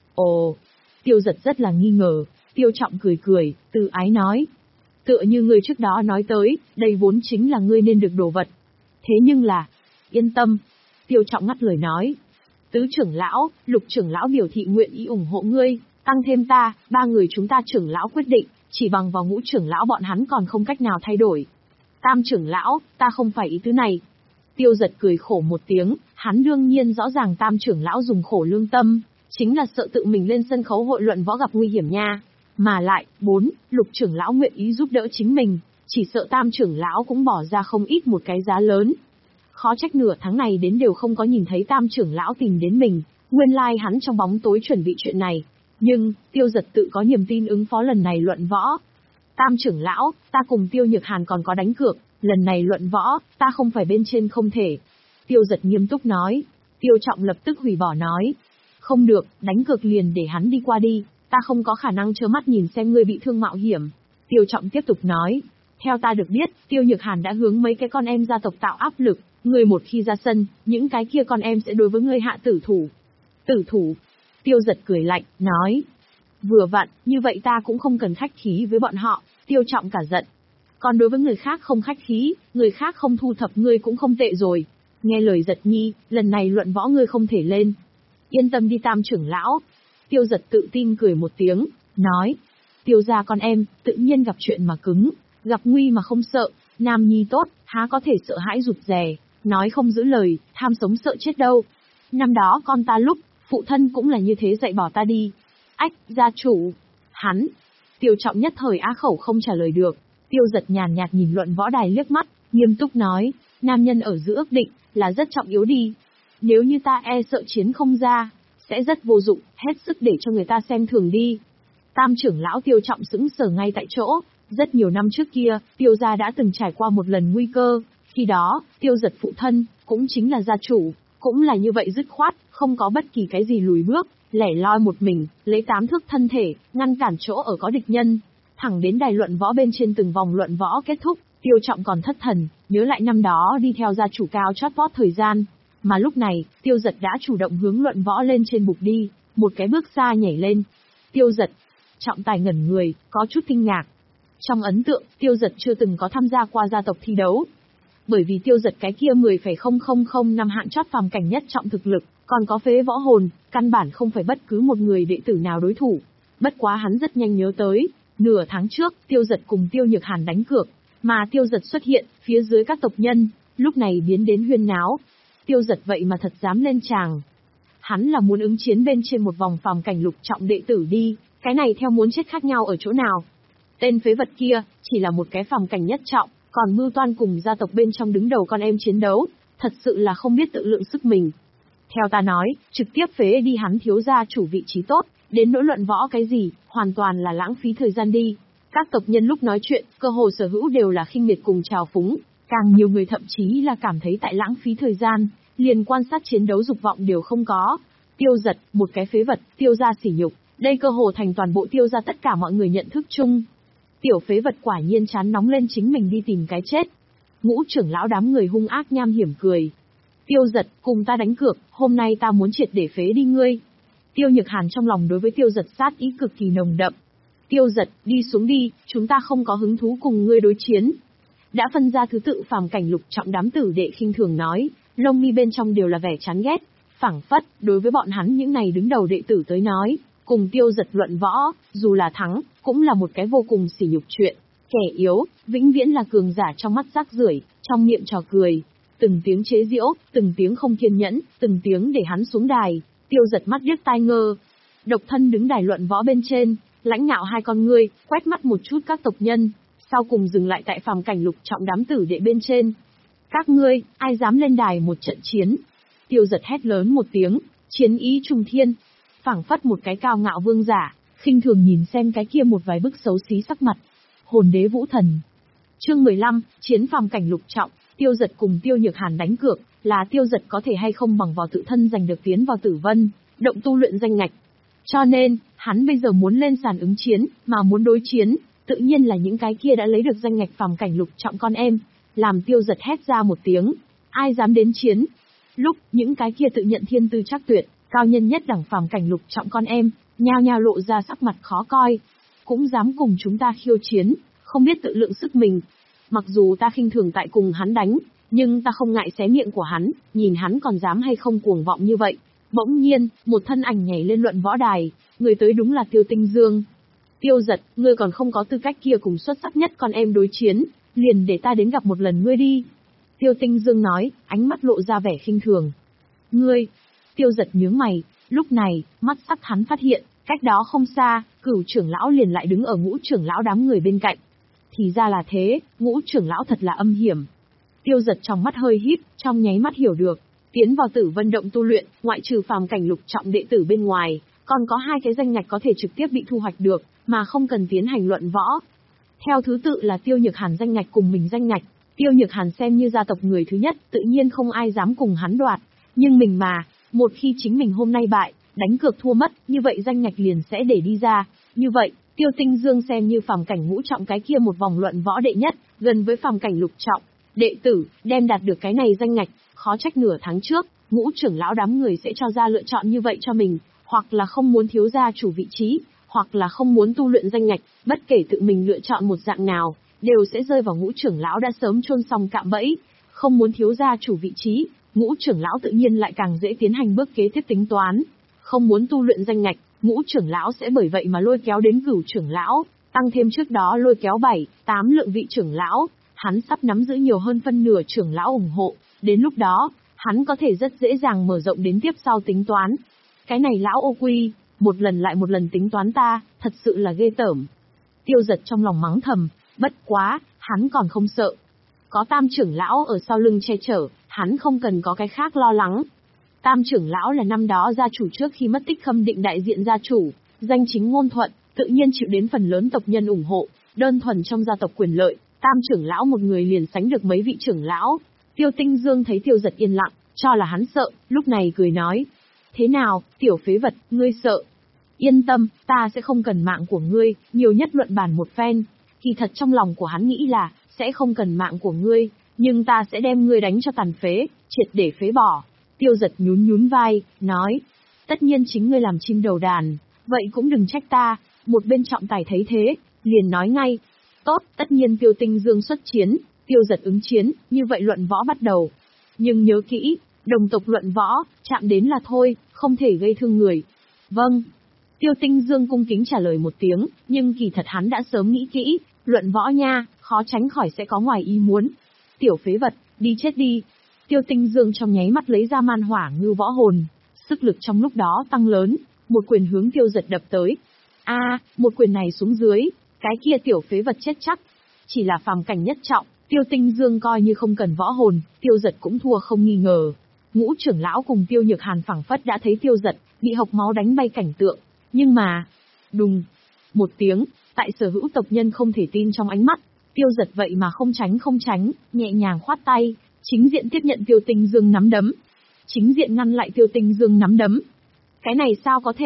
Ồ, Tiêu Giật rất là nghi ngờ, Tiêu Trọng cười cười, từ ái nói. Tựa như ngươi trước đó nói tới, đây vốn chính là ngươi nên được đồ vật. Thế nhưng là, yên tâm, Tiêu Trọng ngắt lời nói. Tứ trưởng lão, lục trưởng lão biểu thị nguyện ý ủng hộ ngươi, tăng thêm ta, ba người chúng ta trưởng lão quyết định, chỉ bằng vào Ngũ trưởng lão bọn hắn còn không cách nào thay đổi. Tam trưởng lão, ta không phải ý tứ này. Tiêu Giật cười khổ một tiếng, hắn đương nhiên rõ ràng Tam trưởng lão dùng khổ lương tâm, chính là sợ tự mình lên sân khấu hội luận võ gặp nguy hiểm nha. Mà lại, bốn, lục trưởng lão nguyện ý giúp đỡ chính mình, chỉ sợ Tam trưởng lão cũng bỏ ra không ít một cái giá lớn. Khó trách nửa tháng này đến đều không có nhìn thấy Tam trưởng lão tìm đến mình, nguyên lai like hắn trong bóng tối chuẩn bị chuyện này. Nhưng, Tiêu Giật tự có niềm tin ứng phó lần này luận võ. Tam trưởng lão, ta cùng Tiêu Nhược Hàn còn có đánh cược, lần này luận võ, ta không phải bên trên không thể. Tiêu Giật nghiêm túc nói. Tiêu Trọng lập tức hủy bỏ nói. Không được, đánh cược liền để hắn đi qua đi, ta không có khả năng trơ mắt nhìn xem ngươi bị thương mạo hiểm. Tiêu Trọng tiếp tục nói. Theo ta được biết, Tiêu Nhược Hàn đã hướng mấy cái con em gia tộc tạo áp lực, ngươi một khi ra sân, những cái kia con em sẽ đối với ngươi hạ tử thủ. Tử thủ? Tiêu Giật cười lạnh, nói. Vừa vặn, như vậy ta cũng không cần khách khí với bọn họ. Tiêu Trọng cả giận. Còn đối với người khác không khách khí, người khác không thu thập ngươi cũng không tệ rồi. Nghe lời Giật Nhi, lần này luận võ ngươi không thể lên. Yên tâm đi Tam trưởng lão. Tiêu Giật tự tin cười một tiếng, nói. Tiêu gia con em, tự nhiên gặp chuyện mà cứng, gặp nguy mà không sợ, nam nhi tốt, há có thể sợ hãi rụt rè, nói không giữ lời, tham sống sợ chết đâu. Năm đó con ta lúc, phụ thân cũng là như thế dạy bỏ ta đi. Ách, gia chủ. Hắn. Tiêu Trọng nhất thời á khẩu không trả lời được. Tiêu Giật nhàn nhạt nhìn luận võ đài liếc mắt, nghiêm túc nói, nam nhân ở giữa ước định, là rất trọng yếu đi. Nếu như ta e sợ chiến không ra, sẽ rất vô dụng, hết sức để cho người ta xem thường đi. Tam trưởng lão Tiêu Trọng sững sờ ngay tại chỗ, rất nhiều năm trước kia, Tiêu gia đã từng trải qua một lần nguy cơ, khi đó, Tiêu Giật phụ thân, cũng chính là gia chủ, cũng là như vậy dứt khoát, không có bất kỳ cái gì lùi bước, lẻ loi một mình, lấy tám thước thân thể, ngăn cản chỗ ở có địch nhân. Thẳng đến đài luận võ bên trên từng vòng luận võ kết thúc, Tiêu Trọng còn thất thần, nhớ lại năm đó đi theo gia chủ cao chót vót thời gian. Mà lúc này, Tiêu Giật đã chủ động hướng luận võ lên trên bục đi, một cái bước xa nhảy lên. Tiêu Giật, Trọng tài ngẩn người, có chút kinh ngạc. Trong ấn tượng, Tiêu Giật chưa từng có tham gia qua gia tộc thi đấu. Bởi vì Tiêu Giật cái kia mười phẩy không không không năm hạn chót phàm cảnh nhất trọng thực lực, còn có phế võ hồn, căn bản không phải bất cứ một người đệ tử nào đối thủ. Bất quá hắn rất nhanh nhớ tới, nửa tháng trước, Tiêu Giật cùng Tiêu Nhược Hàn đánh cược, mà Tiêu Giật xuất hiện, phía dưới các tộc nhân, lúc này biến đến huyên náo. Tiêu Giật vậy mà thật dám lên tràng. Hắn là muốn ứng chiến bên trên một vòng phàm cảnh lục trọng đệ tử đi, cái này theo muốn chết khác nhau ở chỗ nào. Tên phế vật kia, chỉ là một cái phàm cảnh nhất trọng, còn mưu toan cùng gia tộc bên trong đứng đầu con em chiến đấu, thật sự là không biết tự lượng sức mình. Theo ta nói, trực tiếp phế đi hắn thiếu gia chủ vị trí tốt, đến nỗi luận võ cái gì, hoàn toàn là lãng phí thời gian đi. Các tộc nhân lúc nói chuyện, cơ hồ sở hữu đều là khinh miệt cùng trào phúng, càng nhiều người thậm chí là cảm thấy tại lãng phí thời gian, liền quan sát chiến đấu dục vọng đều không có. Tiêu Giật, một cái phế vật, tiêu gia sỉ nhục, Đây cơ hồ thành toàn bộ Tiêu gia tất cả mọi người nhận thức chung. Tiểu phế vật quả nhiên chán nóng lên chính mình đi tìm cái chết. Ngũ trưởng lão đám người hung ác nham hiểm cười. Tiêu Giật, cùng ta đánh cược, hôm nay ta muốn triệt để phế đi ngươi. Tiêu Nhược Hàn trong lòng đối với Tiêu Giật sát ý cực kỳ nồng đậm. Tiêu Giật, đi xuống đi, chúng ta không có hứng thú cùng ngươi đối chiến. Đã phân ra thứ tự phàm cảnh lục trọng đám tử đệ khinh thường nói, lông mi bên trong đều là vẻ chán ghét, phảng phất, đối với bọn hắn những này đứng đầu đệ tử tới nói, cùng Tiêu Giật luận võ, dù là thắng, cũng là một cái vô cùng sỉ nhục chuyện. Kẻ yếu, vĩnh viễn là cường giả trong mắt rác rưởi, trong miệng trò cười. Từng tiếng chế giễu, từng tiếng không kiên nhẫn, từng tiếng để hắn xuống đài. Tiêu Giật mắt điếc tai ngơ. Độc thân đứng đài luận võ bên trên, lãnh ngạo hai con ngươi, quét mắt một chút các tộc nhân, sau cùng dừng lại tại phàm cảnh lục trọng đám tử đệ bên trên. Các ngươi, ai dám lên đài một trận chiến? Tiêu Giật hét lớn một tiếng, chiến ý trùng thiên. Phảng phất một cái cao ngạo vương giả, khinh thường nhìn xem cái kia một vài bức xấu xí sắc mặt. Hồn đế vũ thần. Chương mười lăm, chiến phàm cảnh lục trọng, Tiêu Giật cùng Tiêu Nhược Hàn đánh cược, là Tiêu Giật có thể hay không bằng vào tự thân giành được tiến vào tử vân, động tu luyện danh ngạch. Cho nên, hắn bây giờ muốn lên sàn ứng chiến, mà muốn đối chiến, tự nhiên là những cái kia đã lấy được danh ngạch phàm cảnh lục trọng con em. Làm Tiêu Giật hét ra một tiếng, ai dám đến chiến? Lúc, những cái kia tự nhận thiên tư chắc tuyệt, cao nhân nhất đẳng phàm cảnh lục trọng con em, nhao nhao lộ ra sắc mặt khó coi. Cũng dám cùng chúng ta khiêu chiến, không biết tự lượng sức mình. Mặc dù ta khinh thường tại cùng hắn đánh, nhưng ta không ngại xé miệng của hắn, nhìn hắn còn dám hay không cuồng vọng như vậy. Bỗng nhiên, một thân ảnh nhảy lên luận võ đài, người tới đúng là Tiêu Tinh Dương. Tiêu Giật, ngươi còn không có tư cách kia cùng xuất sắc nhất con em đối chiến, liền để ta đến gặp một lần ngươi đi. Tiêu Tinh Dương nói, ánh mắt lộ ra vẻ khinh thường. Ngươi, Tiêu Giật nhướng mày, lúc này, mắt sắc hắn phát hiện, cách đó không xa, Cửu trưởng lão liền lại đứng ở Ngũ trưởng lão đám người bên cạnh. Thì ra là thế, Ngũ trưởng lão thật là âm hiểm. Tiêu Giật trong mắt hơi híp, trong nháy mắt hiểu được, tiến vào Tử Vân động tu luyện, ngoại trừ phàm cảnh lục trọng đệ tử bên ngoài, còn có hai cái danh ngạch có thể trực tiếp bị thu hoạch được, mà không cần tiến hành luận võ. Theo thứ tự là Tiêu Nhược Hàn danh ngạch cùng mình danh ngạch. Tiêu Nhược Hàn xem như gia tộc người thứ nhất, tự nhiên không ai dám cùng hắn đoạt. Nhưng mình mà, một khi chính mình hôm nay bại, đánh cược thua mất, như vậy danh ngạch liền sẽ để đi ra. Như vậy, Tiêu Tinh Dương xem như phàm cảnh ngũ trọng cái kia một vòng luận võ đệ nhất, gần với phàm cảnh lục trọng. Đệ tử, đem đạt được cái này danh ngạch, khó trách nửa tháng trước, Ngũ trưởng lão đám người sẽ cho ra lựa chọn như vậy cho mình, hoặc là không muốn thiếu gia chủ vị trí, hoặc là không muốn tu luyện danh ngạch, bất kể tự mình lựa chọn một dạng nào, đều sẽ rơi vào Ngũ trưởng lão đã sớm chôn xong cạm bẫy. Không muốn thiếu gia chủ vị trí, Ngũ trưởng lão tự nhiên lại càng dễ tiến hành bước kế tiếp tính toán. Không muốn tu luyện danh ngạch, Ngũ trưởng lão sẽ bởi vậy mà lôi kéo đến Cửu trưởng lão, tăng thêm trước đó lôi kéo bảy, tám lượng vị trưởng lão, hắn sắp nắm giữ nhiều hơn phân nửa trưởng lão ủng hộ, đến lúc đó, hắn có thể rất dễ dàng mở rộng đến tiếp sau tính toán. Cái này lão ô quy, một lần lại một lần tính toán ta, thật sự là ghê tởm. Tiêu Giật trong lòng mắng thầm, bất quá, hắn còn không sợ. Có Tam trưởng lão ở sau lưng che chở, hắn không cần có cái khác lo lắng. Tam trưởng lão là năm đó gia chủ trước khi mất tích Khâm Định đại diện gia chủ, danh chính ngôn thuận, tự nhiên chịu đến phần lớn tộc nhân ủng hộ, đơn thuần trong gia tộc quyền lợi, Tam trưởng lão một người liền sánh được mấy vị trưởng lão. Tiêu Tinh Dương thấy Tiêu Giật yên lặng, cho là hắn sợ, lúc này cười nói. Thế nào, tiểu phế vật, ngươi sợ? Yên tâm, ta sẽ không cần mạng của ngươi, nhiều nhất luận bàn một phen. Kỳ thật trong lòng của hắn nghĩ là, sẽ không cần mạng của ngươi, nhưng ta sẽ đem ngươi đánh cho tàn phế, triệt để phế bỏ. Tiêu Giật nhún nhún vai, nói. Tất nhiên chính ngươi làm chim đầu đàn, vậy cũng đừng trách ta. Một bên trọng tài thấy thế, liền nói ngay. Tốt, tất nhiên Tiêu Tinh Dương xuất chiến, Tiêu Giật ứng chiến, như vậy luận võ bắt đầu. Nhưng nhớ kỹ, đồng tộc luận võ, chạm đến là thôi, không thể gây thương người. Vâng. Tiêu Tinh Dương cung kính trả lời một tiếng, nhưng kỳ thật hắn đã sớm nghĩ kỹ, luận võ nha, khó tránh khỏi sẽ có ngoài ý muốn. Tiểu phế vật, đi chết đi. Tiêu Tinh Dương trong nháy mắt lấy ra man hỏa ngư võ hồn, sức lực trong lúc đó tăng lớn, một quyền hướng Tiêu Giật đập tới. A, à, một quyền này xuống dưới, cái kia tiểu phế vật chết chắc. Chỉ là phàm cảnh nhất trọng, Tiêu Tinh Dương coi như không cần võ hồn, Tiêu Giật cũng thua không nghi ngờ. Ngũ trưởng lão cùng Tiêu Nhược Hàn phảng phất đã thấy Tiêu Giật bị hộc máu đánh bay cảnh tượng, nhưng mà, đùng, một tiếng, tại sở hữu tộc nhân không thể tin trong ánh mắt, Tiêu Giật vậy mà không tránh không tránh, nhẹ nhàng khoát tay, chính diện tiếp nhận Tiêu Tinh Dương nắm đấm, chính diện ngăn lại Tiêu Tinh Dương nắm đấm. Cái này sao có thể?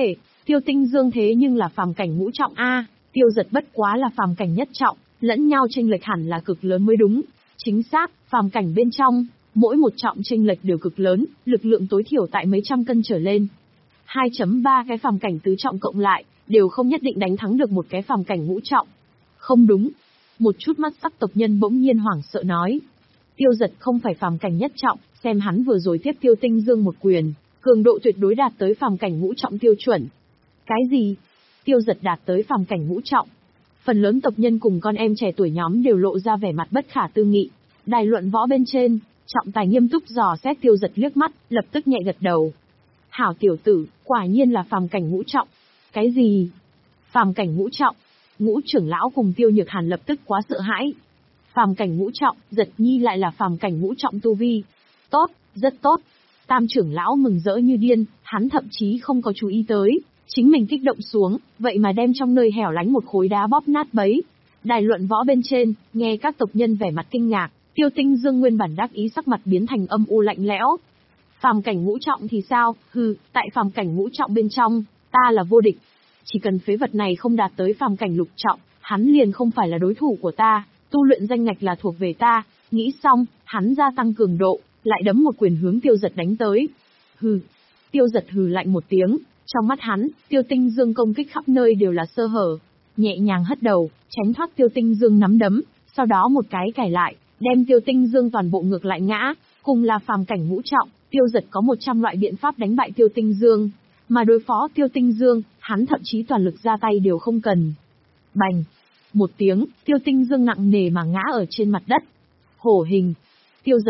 Tiêu Tinh Dương thế nhưng là phàm cảnh ngũ trọng a, Tiêu Giật bất quá là phàm cảnh nhất trọng, lẫn nhau chênh lệch hẳn là cực lớn mới đúng. Chính xác, phàm cảnh bên trong, mỗi một trọng chênh lệch đều cực lớn, lực lượng tối thiểu tại mấy trăm cân trở lên. hai phẩy ba cái phàm cảnh tứ trọng cộng lại, đều không nhất định đánh thắng được một cái phàm cảnh ngũ trọng. Không đúng. Một chút mắt sắc tộc nhân bỗng nhiên hoảng sợ nói. Tiêu Giật không phải phàm cảnh nhất trọng, xem hắn vừa rồi tiếp Tiêu Tinh Dương một quyền, cường độ tuyệt đối đạt tới phàm cảnh ngũ trọng tiêu chuẩn. Cái gì? Tiêu Giật đạt tới phàm cảnh ngũ trọng? Phần lớn tộc nhân cùng con em trẻ tuổi nhóm đều lộ ra vẻ mặt bất khả tư nghị. Đài luận võ bên trên, Trọng Tài nghiêm túc dò xét Tiêu Giật liếc mắt, lập tức nhẹ gật đầu. Hảo tiểu tử, quả nhiên là phàm cảnh ngũ trọng. Cái gì? Phàm cảnh ngũ trọng? Ngũ trưởng lão cùng Tiêu Nhược Hàn lập tức quá sợ hãi. Phàm cảnh ngũ trọng, Giật Nhi lại là phàm cảnh ngũ trọng tu vi. Tốt, rất tốt. Tam trưởng lão mừng rỡ như điên, hắn thậm chí không có chú ý tới, chính mình kích động xuống, vậy mà đem trong nơi hẻo lánh một khối đá bóp nát bấy. Đài luận võ bên trên, nghe các tộc nhân vẻ mặt kinh ngạc, Tiêu Tinh Dương nguyên bản đắc ý sắc mặt biến thành âm u lạnh lẽo. Phàm cảnh ngũ trọng thì sao? Hừ, tại phàm cảnh ngũ trọng bên trong, ta là vô địch. Chỉ cần phế vật này không đạt tới phàm cảnh lục trọng, hắn liền không phải là đối thủ của ta, tu luyện danh ngạch là thuộc về ta. Nghĩ xong, hắn gia tăng cường độ, lại đấm một quyền hướng Tiêu Giật đánh tới. Hừ. Tiêu Giật hừ lạnh một tiếng, trong mắt hắn, Tiêu Tinh Dương công kích khắp nơi đều là sơ hở. Nhẹ nhàng hất đầu, tránh thoát Tiêu Tinh Dương nắm đấm, sau đó một cái cải lại, đem Tiêu Tinh Dương toàn bộ ngược lại ngã, cùng là phàm cảnh ngũ trọng, Tiêu Giật có một trăm loại biện pháp đánh bại Tiêu Tinh Dương, mà đối phó Tiêu Tinh Dương, hắn thậm chí toàn lực ra tay đều không cần. Bành! Một tiếng, Tiêu Tinh Dương nặng nề mà ngã ở trên mặt đất. Hổ hình! Tiêu Giật